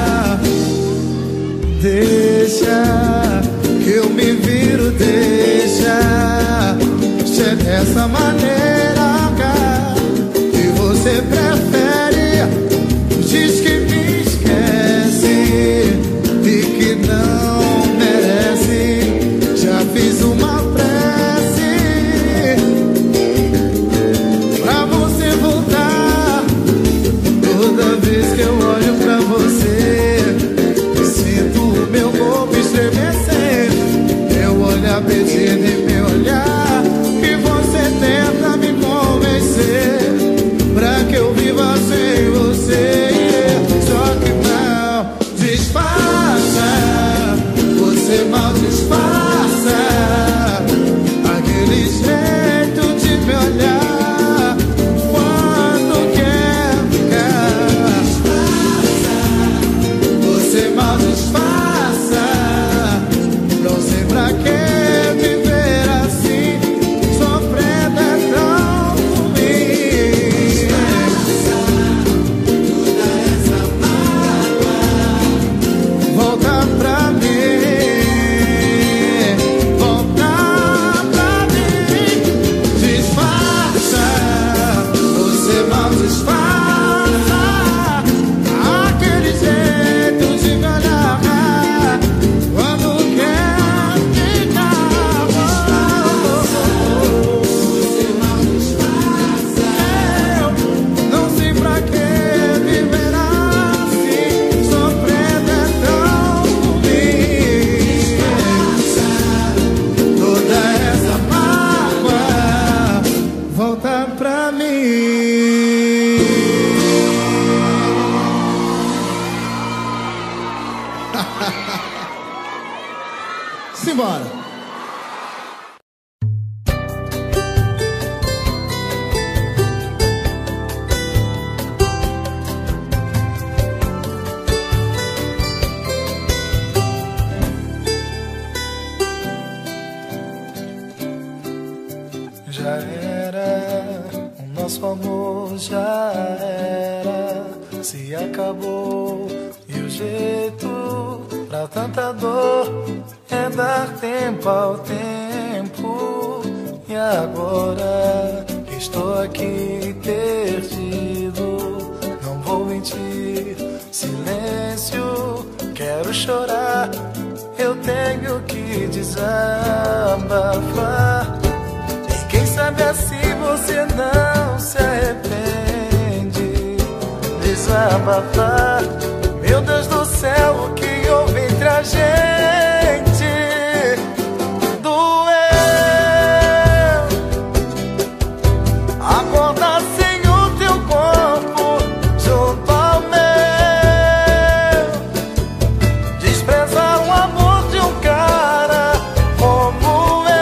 Deixa que eu me viro, deixa ser dessa maneira que você prefere. Diz que me esquece e que não merece. Já fiz uma prece pra você voltar. Simbora. Já era, o nosso amor já era, se acabou. E o jeito pra tanta dor é dar tempo ao tempo. E agora que estou aqui perdido, não vou mentir, silêncio, quero chorar, eu tenho que desabafar. Quem sabe assim você não se arrepende. Desabafar, meu Deus do céu, o que houve entre a gente? Doeu acordar sem o teu corpo junto ao meu, desprezar o amor de um cara como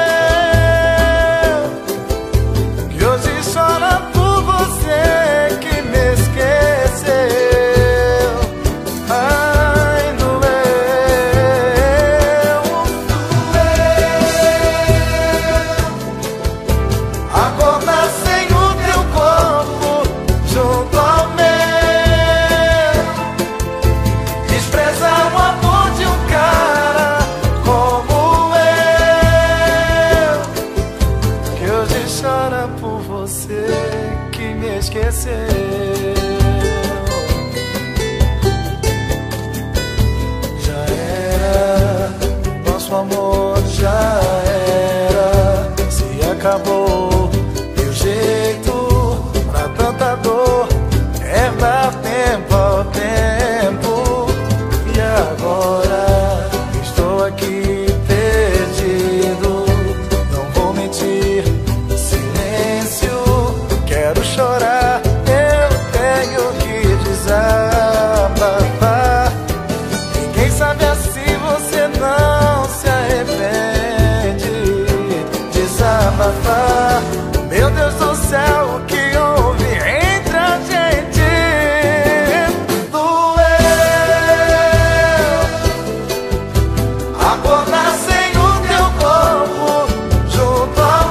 acabou. E o jeito pra tanta dor é dar tempo ao tempo. E agora estou aqui perdido, não vou mentir, silêncio, quero chorar, eu tenho que desabafar. Ninguém sabe assim, você não se arrepende. Desabafar, meu Deus do céu, o que houve entre a gente? Doeu acordar sem o teu corpo junto ao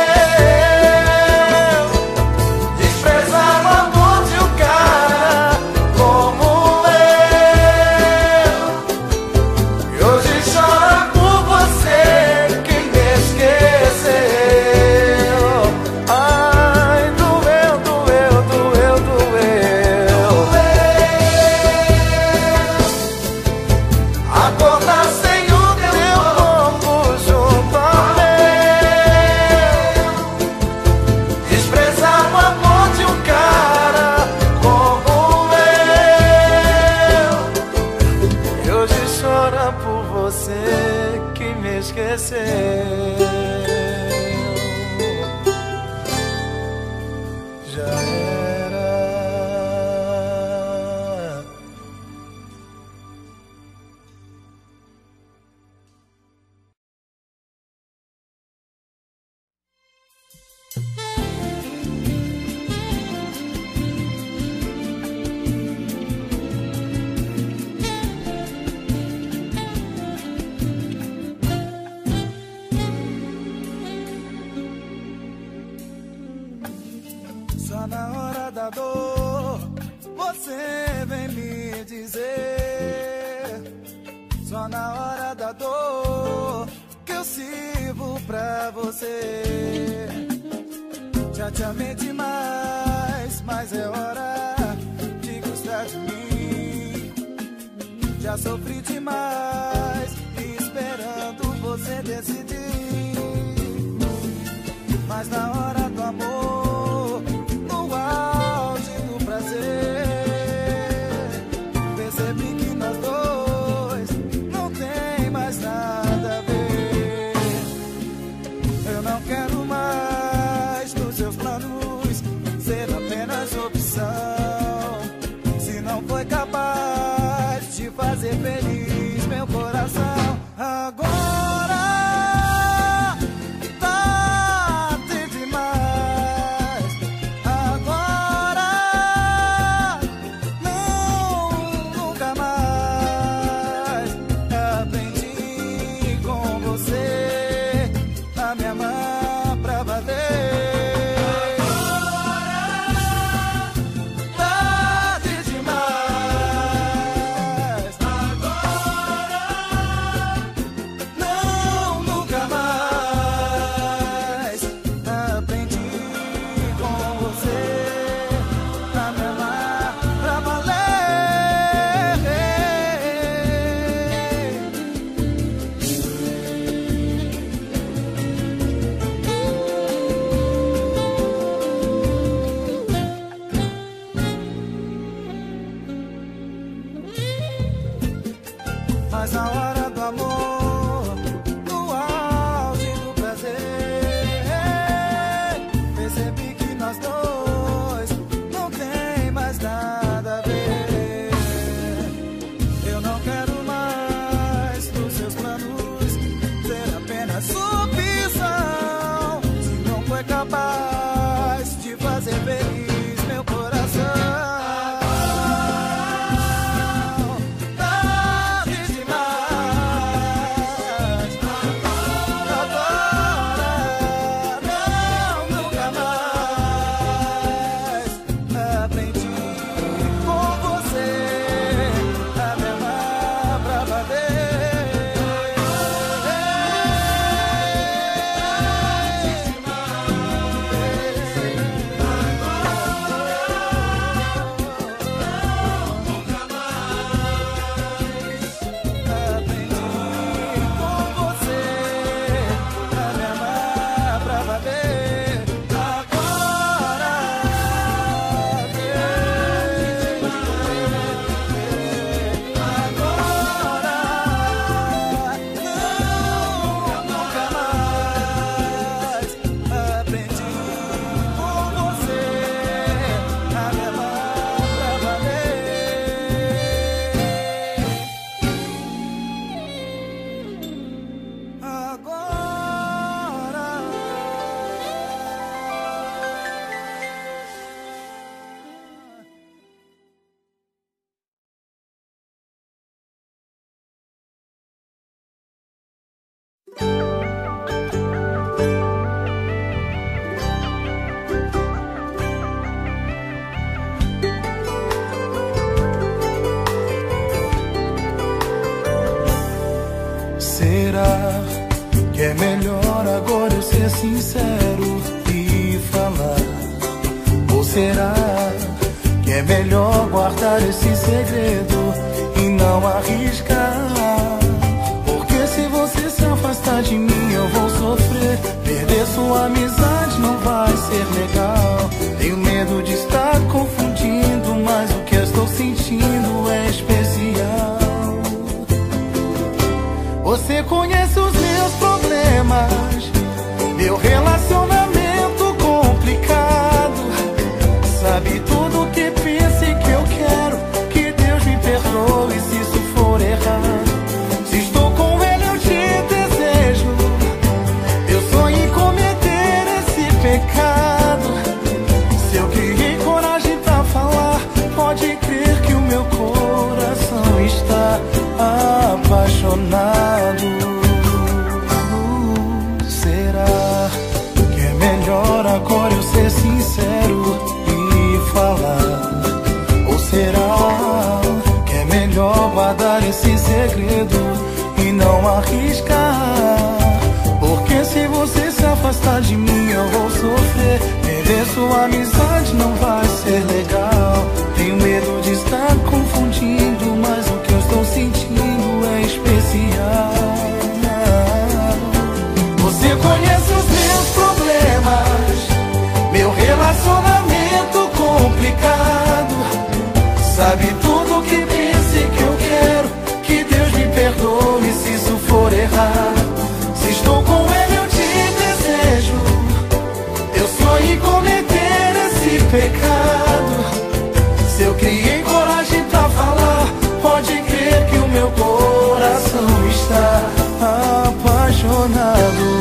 meu, desprezar o amor de um cara como eu, e hoje chora por você que me esqueceu. Ai, doeu Só na hora da dor você vem me dizer. Só na hora da dor que eu sirvo pra você. Já te amei demais, mas é hora de gostar de mim. Já sofri demais, esperando você decidir. Mas na hora do amor, no auge do prazer, percebi que nós dois não tem mais nada a ver. Eu não quero mais nos seus planos ser apenas opção. Se não foi capaz de fazer feliz meu coração, agora mas na hora do amor, no auge do prazer, percebi que nós dois não tem mais nada a ver. Eu não quero mais nos seus planos ser apenas opção. Se não foi capaz de fazer feliz meu coração, será que é melhor agora eu ser sincero e falar? Ou será que é melhor guardar esse segredo e não arriscar? Porque se você se afastar de mim eu vou sofrer. Perder sua amizade não vai ser legal. Tenho medo de estar confundindo, mas o que eu estou sentindo é especial. Você conhece os meus problemas, meu relacionamento complicado. Sabe tudo o que penso e que eu quero. Que Deus me perdoe se isso for errado. Se estou com ele eu te desejo. Eu sonho em cometer esse pecado. Se eu criei coragem pra falar, pode crer que o meu coração está apaixonado. Será que é melhor agora eu ser sincero esse segredo e não arriscar. Porque se você se afastar de mim eu vou sofrer. Perder sua amizade não vai ser legal. Tenho medo de estar confundindo, mas o que eu estou sentindo é especial. Você conhece os meus problemas, meu relacionamento complicado. Sabe tudo que pense que eu quero. Que Deus me perdoe se isso for errado. Se estou com ele eu te desejo. Eu sonho em cometer esse pecado. Se eu criei coragem pra falar, pode crer que o meu coração está apaixonado.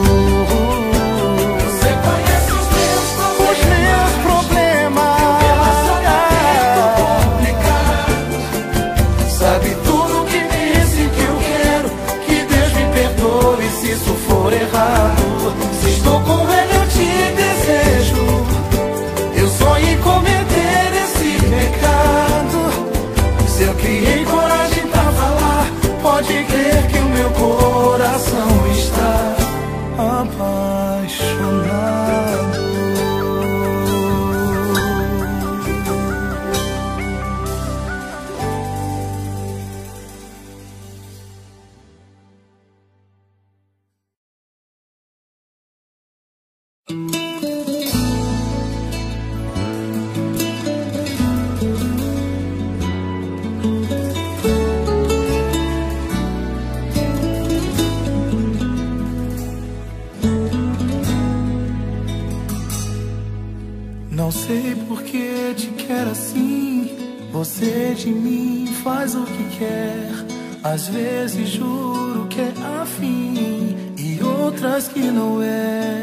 Você conhece os meus problemas, os meus problemas. Meu relacionamento complicado. Sabe tudo que disse que eu quero. Que Deus me perdoe se isso for errado. Se estou com ele eu te desejo. Eu sonho em cometer esse pecado. Se eu criei coragem pra falar, pode crer que o meu coração está apaixonado. Não sei por que te quero assim. Você de mim faz o que quer. Às vezes juro que é afim e outras que não é.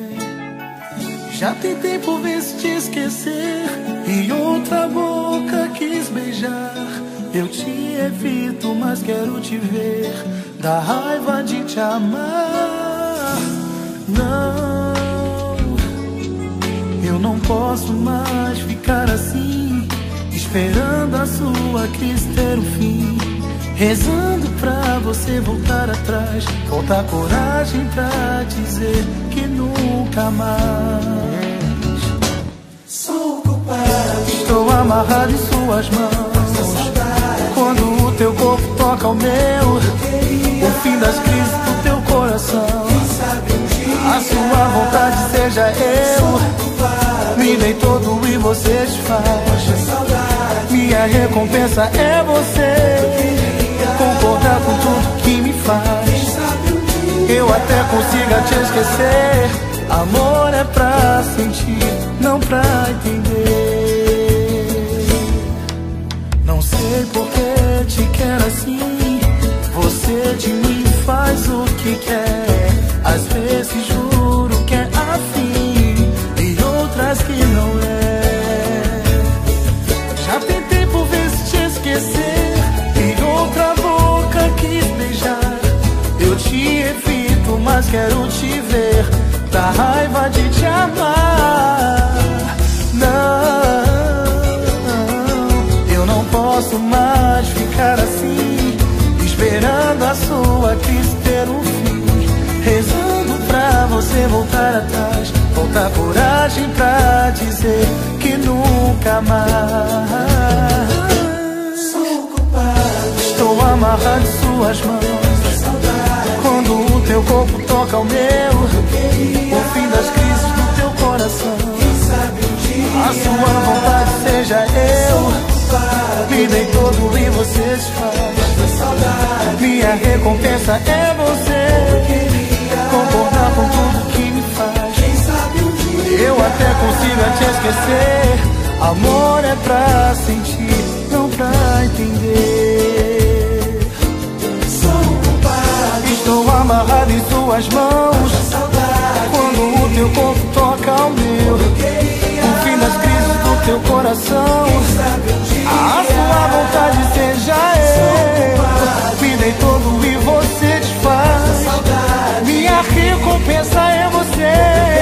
Já tentei por vezes te esquecer e outra boca quis beijar. Eu te evito, mas quero te ver. Dá raiva de te amar. Não, eu não posso mais ficar assim, esperando a sua crise ter um fim. Rezando pra você voltar atrás. Falta coragem pra dizer que nunca mais. Sou culpado. Estou amarrado em suas mãos. Quando o teu corpo toca o meu, o fim das crises do teu coração. A sua vontade seja eu. Me dei todo e você desfaz. Minha recompensa é você. Concordar com tudo que me faz. Eu até consiga te esquecer. Amor é pra sentir, não pra entender. Não sei por que te quero assim. Você de mim faz o que quer. Às vezes juro que é afim e outras que não é. Já tentei por vezes te esquecer e outra boca quis beijar. Eu te evito, mas quero te ver. Dá raiva de te amar. Não, eu não posso mais ficar assim, esperando a sua crise ter um fim. Rezando pra você voltar atrás. Falta coragem pra dizer que nunca mais. Sou culpado. Estou amarrado em suas mãos. Quando o teu corpo toca o meu, o fim das crises do teu coração. A sua vontade seja eu. Me dei todo e você desfaz. Minha recompensa é você. Concordar com tudo que me faz. Eu até consigo te esquecer. Amor é pra sentir, não pra entender. Sou culpado. Estou amarrado em suas mãos. Quando o teu corpo toca o meu, o fim das crises do teu coração. A sua vontade seja eu. Me dei todo e você desfaz. Minha recompensa é você.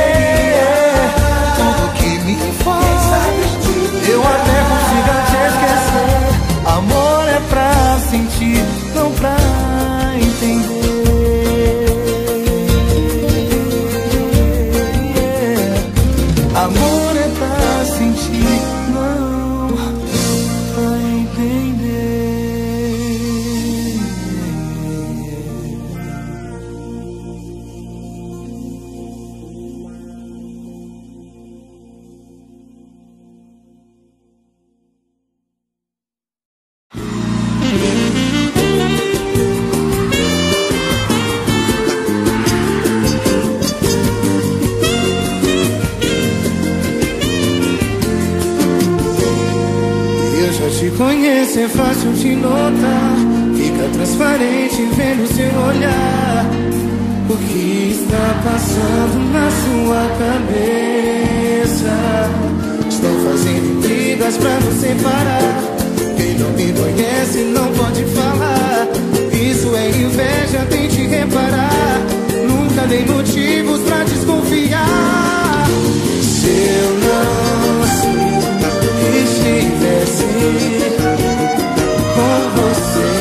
Tudo que me faz, eu até consigo te esquecer. Amor é pra sentir, Amor é pra sentir, não pra entender. Te conheço, é fácil de notar. Fica transparente vendo seu olhar. O que está passando na sua cabeça? Estão fazendo intrigas pra nos separar. Quem não me conhece não pode falar. Isso é inveja, tente reparar. Nunca dei motivos pra desconfiar. Se eu não estivesse com você,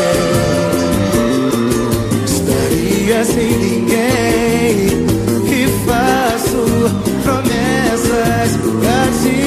estaria sem ninguém. E faço promessas pra te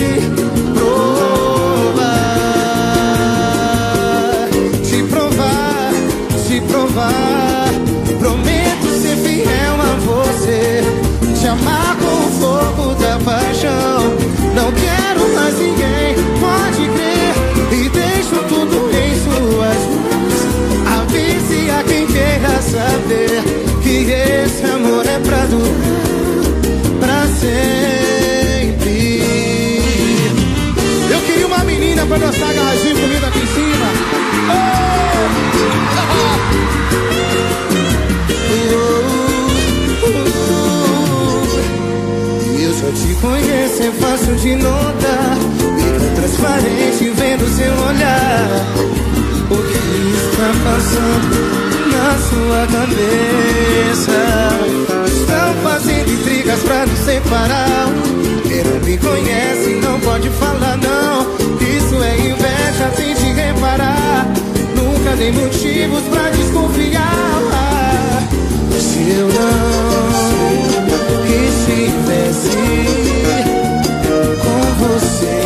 provar, te provar, te provar. Prometo ser fiel a você, te amar com o fogo da paixão. Não quero mais ninguém, pode crer. E deixo tudo em suas mãos. Avise a quem queira saber que esse amor é pra durar pra sempre. Eu queria uma menina pra dançar agarradinho comigo aqui em cima. Oh! Eu só te conheço, é fácil de notar. Fica transparente vendo seu olhar. O que está passando na sua cabeça? Estão fazendo intrigas pra nos separar. Quem não me conhece não pode falar não. Isso é inveja, tente reparar. Nunca dei motivos pra desconfiar. Se eu não estivesse com você,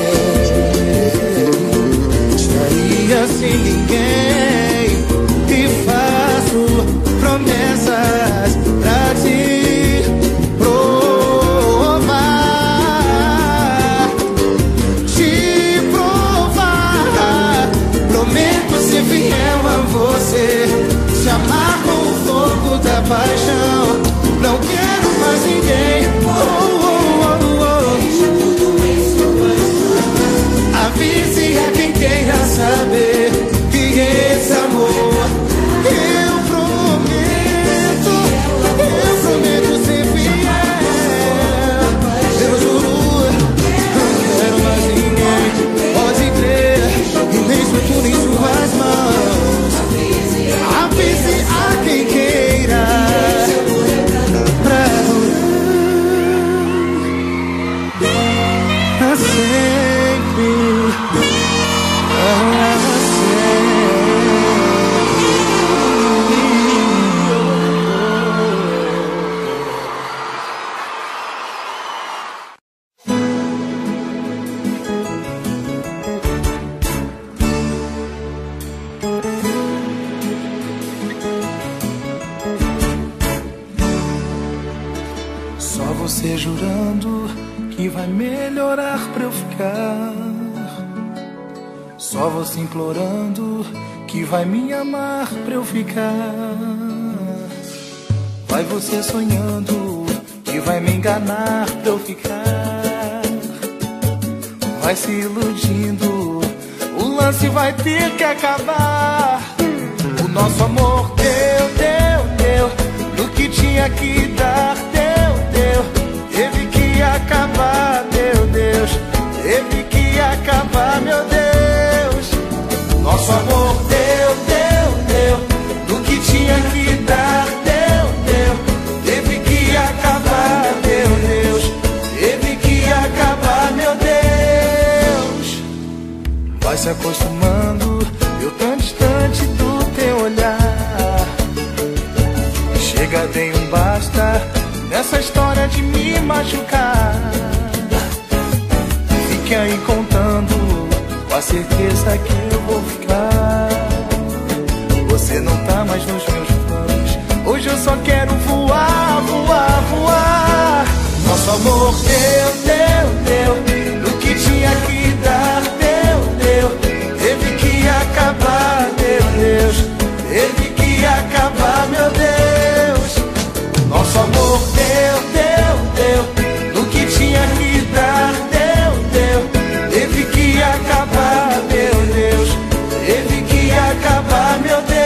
estaria sem ninguém. E faço promessas pra te provar, te provar. Prometo ser fiel a você, te amar com o fogo da paixão. Não quero mais ninguém. Oh, oh, oh, oh. Avise a quem queira saber que esse amor eu prometo, eu prometo ser fiel. Eu juro, não quero mais ninguém, pode crer. E deixo tudo em suas mãos. Avise a quem queira pra durar sempre, para Só você jurando que vai melhorar pra eu ficar. Só você implorando que vai me amar pra eu ficar. Vai você sonhando que vai me enganar pra eu ficar. Vai se iludindo, o lance vai ter que acabar. O nosso amor deu, deu, deu, no que tinha que dar, deu, deu. Teve que acabar, meu Deus, teve que acabar, meu Deus. Nosso amor deu, deu, deu, no que tinha que dar, deu, deu. Teve que acabar, meu Deus, teve que acabar, meu Deus. Vai se acostumando, eu tão distante do teu olhar. Chega, dei um basta nessa história de me machucar. certeza que eu vou ficar. Você não tá mais nos meus planos. Hoje eu só quero voar, voar, voar. Nosso amor deu, deu, deu. No que tinha que dar, deu, deu. Teve que acabar, meu Deus. Teve que acabar, meu Deus. Nosso amor deu, deu, deu. No que tinha que dar, deu, deu. Teve que acabar, meu Deus. Teve que acabar, meu Deus.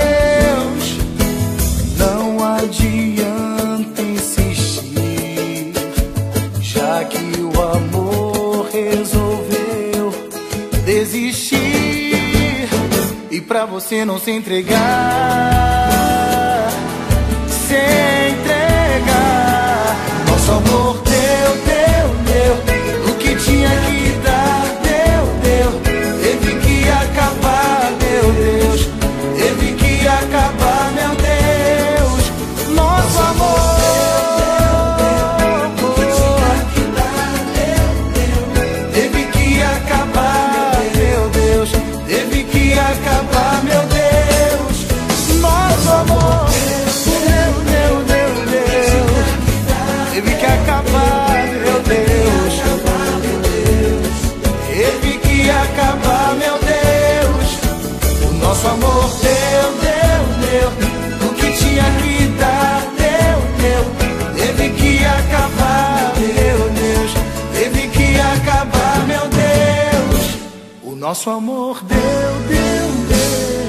Não adianta insistir, já que o amor resolveu desistir. E pra você não se entregar, se entregar. Nosso amor deu, deu, deu. O que tinha que dar, deu, deu. Teve que acabar, meu Deus. Teve que acabar, meu Deus. Nosso amor teve que acabar, meu Deus. Teve que acabar, meu Deus. Nosso amor deu, deu, deu, deu. Teve que acabar, meu Deus. Teve que acabar, meu Deus. O nosso amor deu, deu, deu. O que tinha que dar, deu, deu. Teve que acabar, meu Deus. Teve que acabar, meu Deus. O nosso amor deu, deu, deu.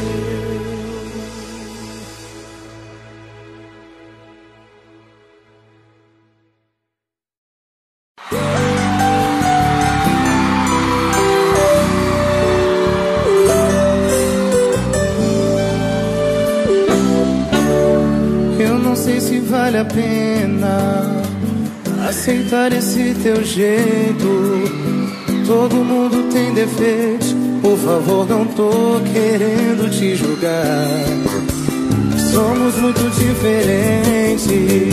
Eu não sei se vale a pena aceitar esse teu jeito. Todo mundo tem defeitos. Por favor, não tô querendo te julgar. Somos muito diferentes,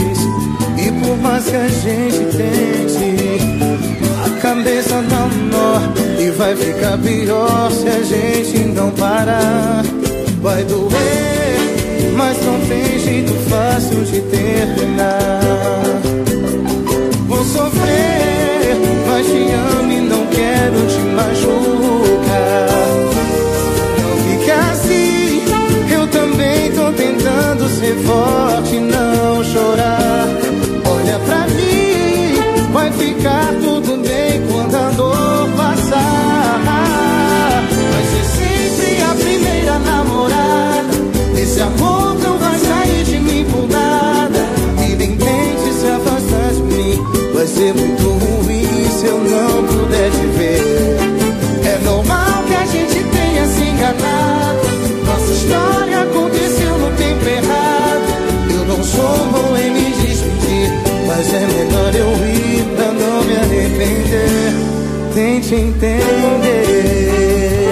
e por mais que a gente tente, a cabeça dá um nó e vai ficar pior se a gente não parar. Vai doer, mas não tem jeito fácil de terminar. Vou sofrer, mas te amo e não quero te machucar. Não fica assim, eu também tô tentando ser forte e não chorar. Olha pra mim, vai ficar tudo bem quando a dor passar. Vai ser sempre a primeira namorada. Esse amor não vai sair de mim por nada. E nem tente se afastar de mim. Vai ser muito ruim se eu não puder te ver. É normal que a gente tenha se enganado. Nossa história aconteceu no tempo errado. Eu não sou bom em me despedir, mas é melhor eu ir pra não me arrepender. Tente entender.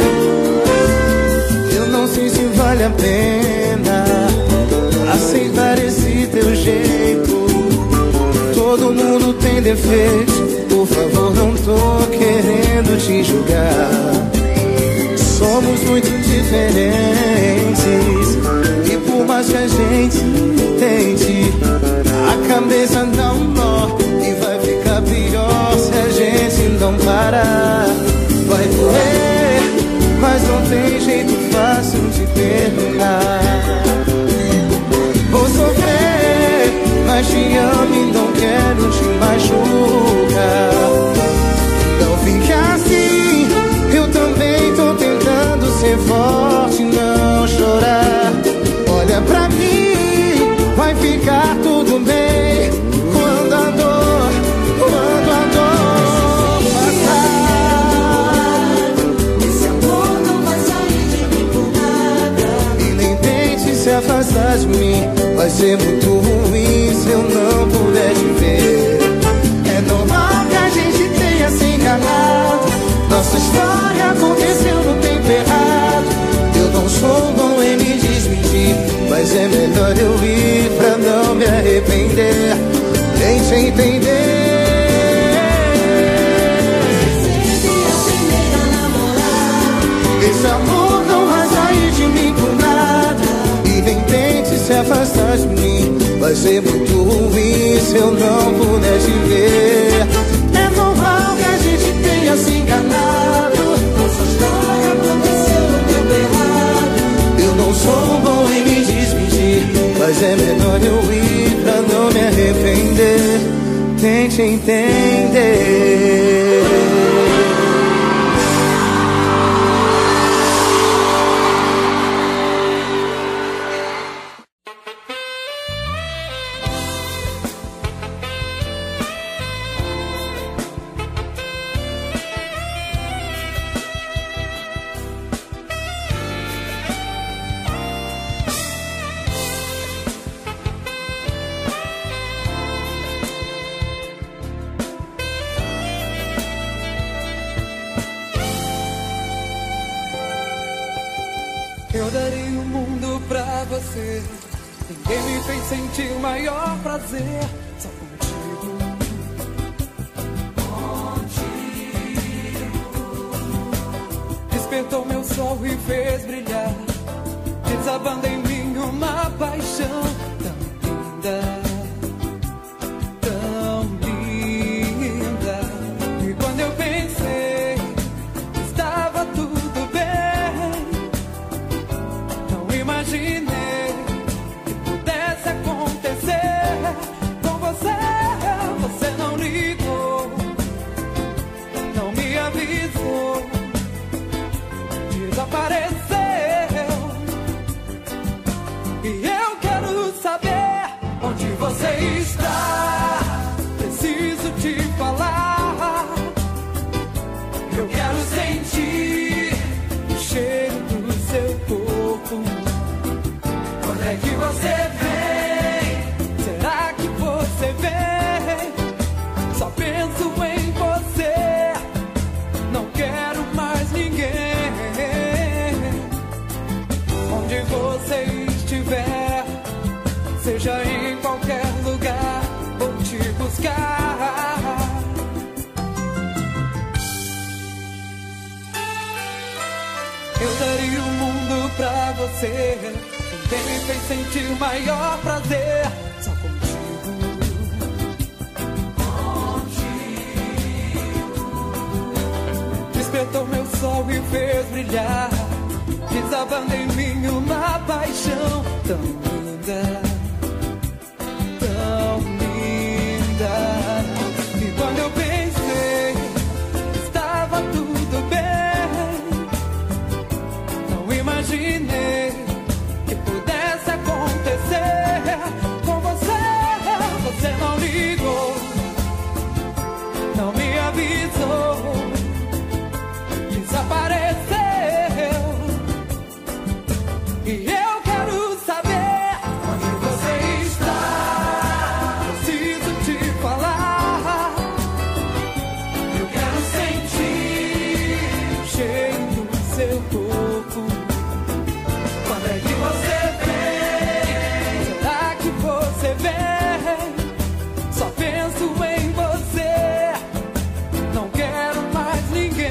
Eu não sei se vale a pena aceitar esse teu jeito. Todo mundo tem defeitos. Por favor, não tô querendo te julgar. Somos muito diferentes, e por mais que a gente tente, a cabeça dá um nó e vai ficar pior se a gente não parar. Vai doer, mas não tem jeito fácil de terminar. Vou sofrer, mas te amo e não quero te machucar. Não fica assim, eu também tô tentando ser forte e não chorar. Olha pra mim, vai ficar tudo bem quando a dor, quando a dor passar. Esse amor não vai sair de mim por nada. E nem tente se afastar de mim. Vai ser muito ruim se eu não puder te ver. É normal que a gente tenha se enganado. Nossa história aconteceu no tempo errado. Eu não sou bom em me desmentir, mas é melhor eu ir pra não me arrepender. Tente entender. Sempre a primeira namorada. mais por mim. Vai ser muito ruim se eu não puder te ver. É normal que a gente tenha se enganado. Nossa história aconteceu no tempo errado. Eu não sou bom em me despedir, mas é melhor eu ir pra não me arrepender. Tente entender. Eu daria o mundo pra você. Ninguém me fez sentir o maior prazer. Só contigo. Contigo. Despertou meu sol e fez brilhar, desabando em mim uma paixão tão linda, tão linda. E quando eu pensei que estava tudo bem, imaginei que pudesse acontecer com você. Você não ligou, não me avisou, desapareceu. E eu quero saber onde você está. Preciso te falar. Eu quero sentir o cheiro do seu corpo. Quando é que você vem? Será que você vem? Só penso em você, não quero mais ninguém. Onde você estiver, seja em qualquer lugar, vou te buscar. Eu daria o mundo pra você. Quem me fez sentir o maior prazer, só contigo. Contigo. Despertou meu sol e fez brilhar, desabando em mim uma paixão tão linda, tão linda. E quando eu pensei que estava tudo bem, não imaginei que pudesse acontecer com você. Você não ligou, não me avisou, desapareceu. E eu quero saber onde você está. Preciso te falar. Eu quero sentir o cheiro do seu corpo. Quando é que você vem? Será que você vem? Só penso em você, não quero mais ninguém.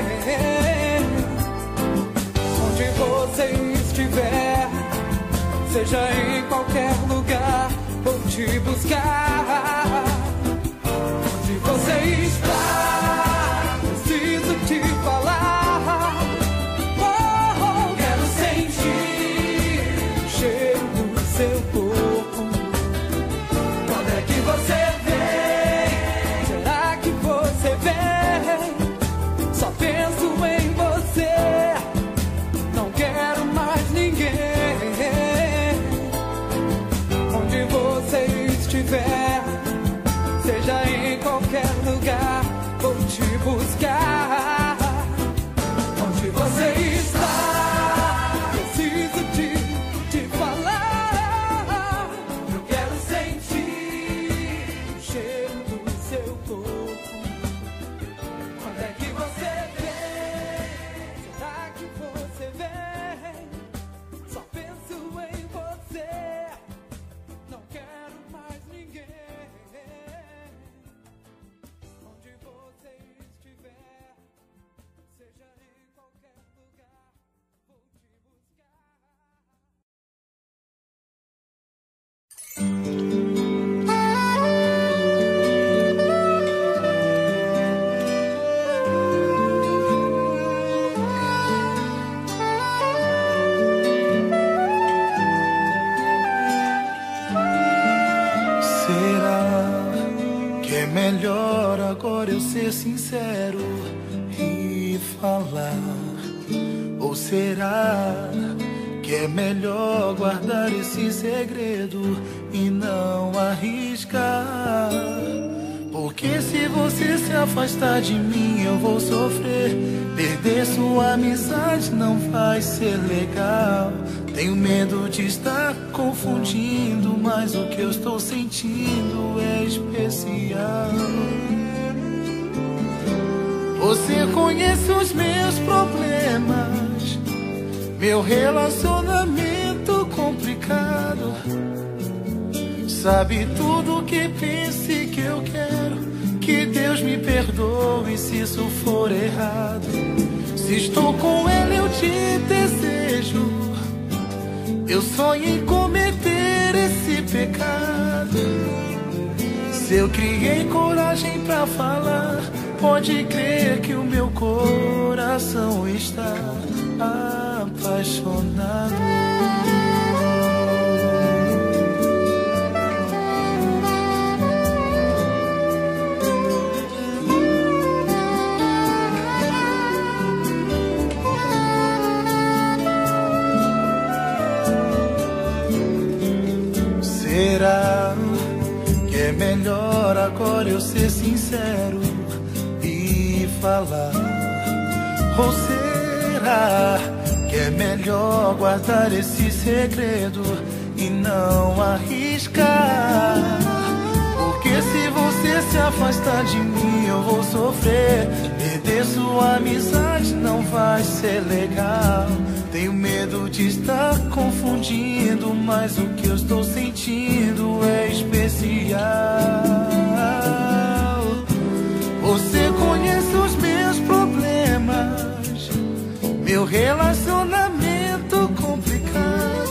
Onde você estiver, seja em qualquer lugar, vou te buscar. Onde você está, preciso te falar. Oh, quero sentir o cheiro do seu corpo. Quando é que você vem? Será que você vem? Só penso em você, não quero mais ninguém. Onde você estiver, seja em qualquer lugar, vou te buscar. Onde você está, preciso te, te falar. Eu quero sentir o cheiro do seu corpo. Quando é que você vem? Será que você vem? Só penso em você, não quero mais ninguém. Onde você estiver. agora eu ser sincero e falar? Ou será que é melhor guardar esse segredo e não arriscar? Porque se você se afastar de mim eu vou sofrer. Perder sua amizade não vai ser legal. Tenho medo de estar confundindo, mas o que eu estou sentindo é especial. Você conhece os meus problemas, meu relacionamento complicado. Sabe tudo que penso e que eu quero. Que Deus me perdoe se isso for errado. Se estou com ele eu te desejo. Eu sonho em cometer esse pecado. Se eu criei coragem pra falar, pode crer que o meu coração está apaixonado. Será que é melhor agora eu ser sincero e falar? Ou será que é melhor guardar esse segredo e não arriscar? Porque se você se afastar de mim eu vou sofrer. Perder sua amizade não vai ser legal. Tenho medo de estar confundindo, mas o que eu estou sentindo é especial. Você conhece os meus problemas, meu relacionamento complicado.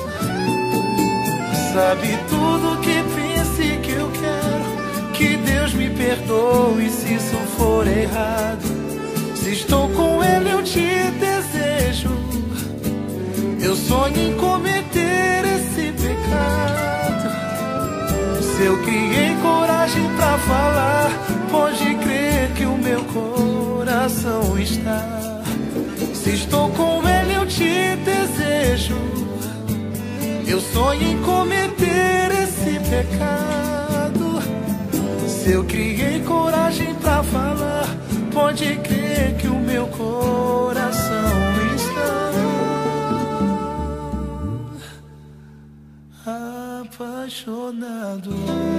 Sabe tudo que penso e que eu quero. Que Deus me perdoe se isso for errado. Se estou com ele eu te desejo. Eu sonho em cometer esse pecado. Se eu criei coragem pra falar, pode crer que o meu coração está. Se estou com ele eu te desejo. Eu sonho em cometer esse pecado. Se eu criei coragem pra falar, pode crer que o meu coração está apaixonado.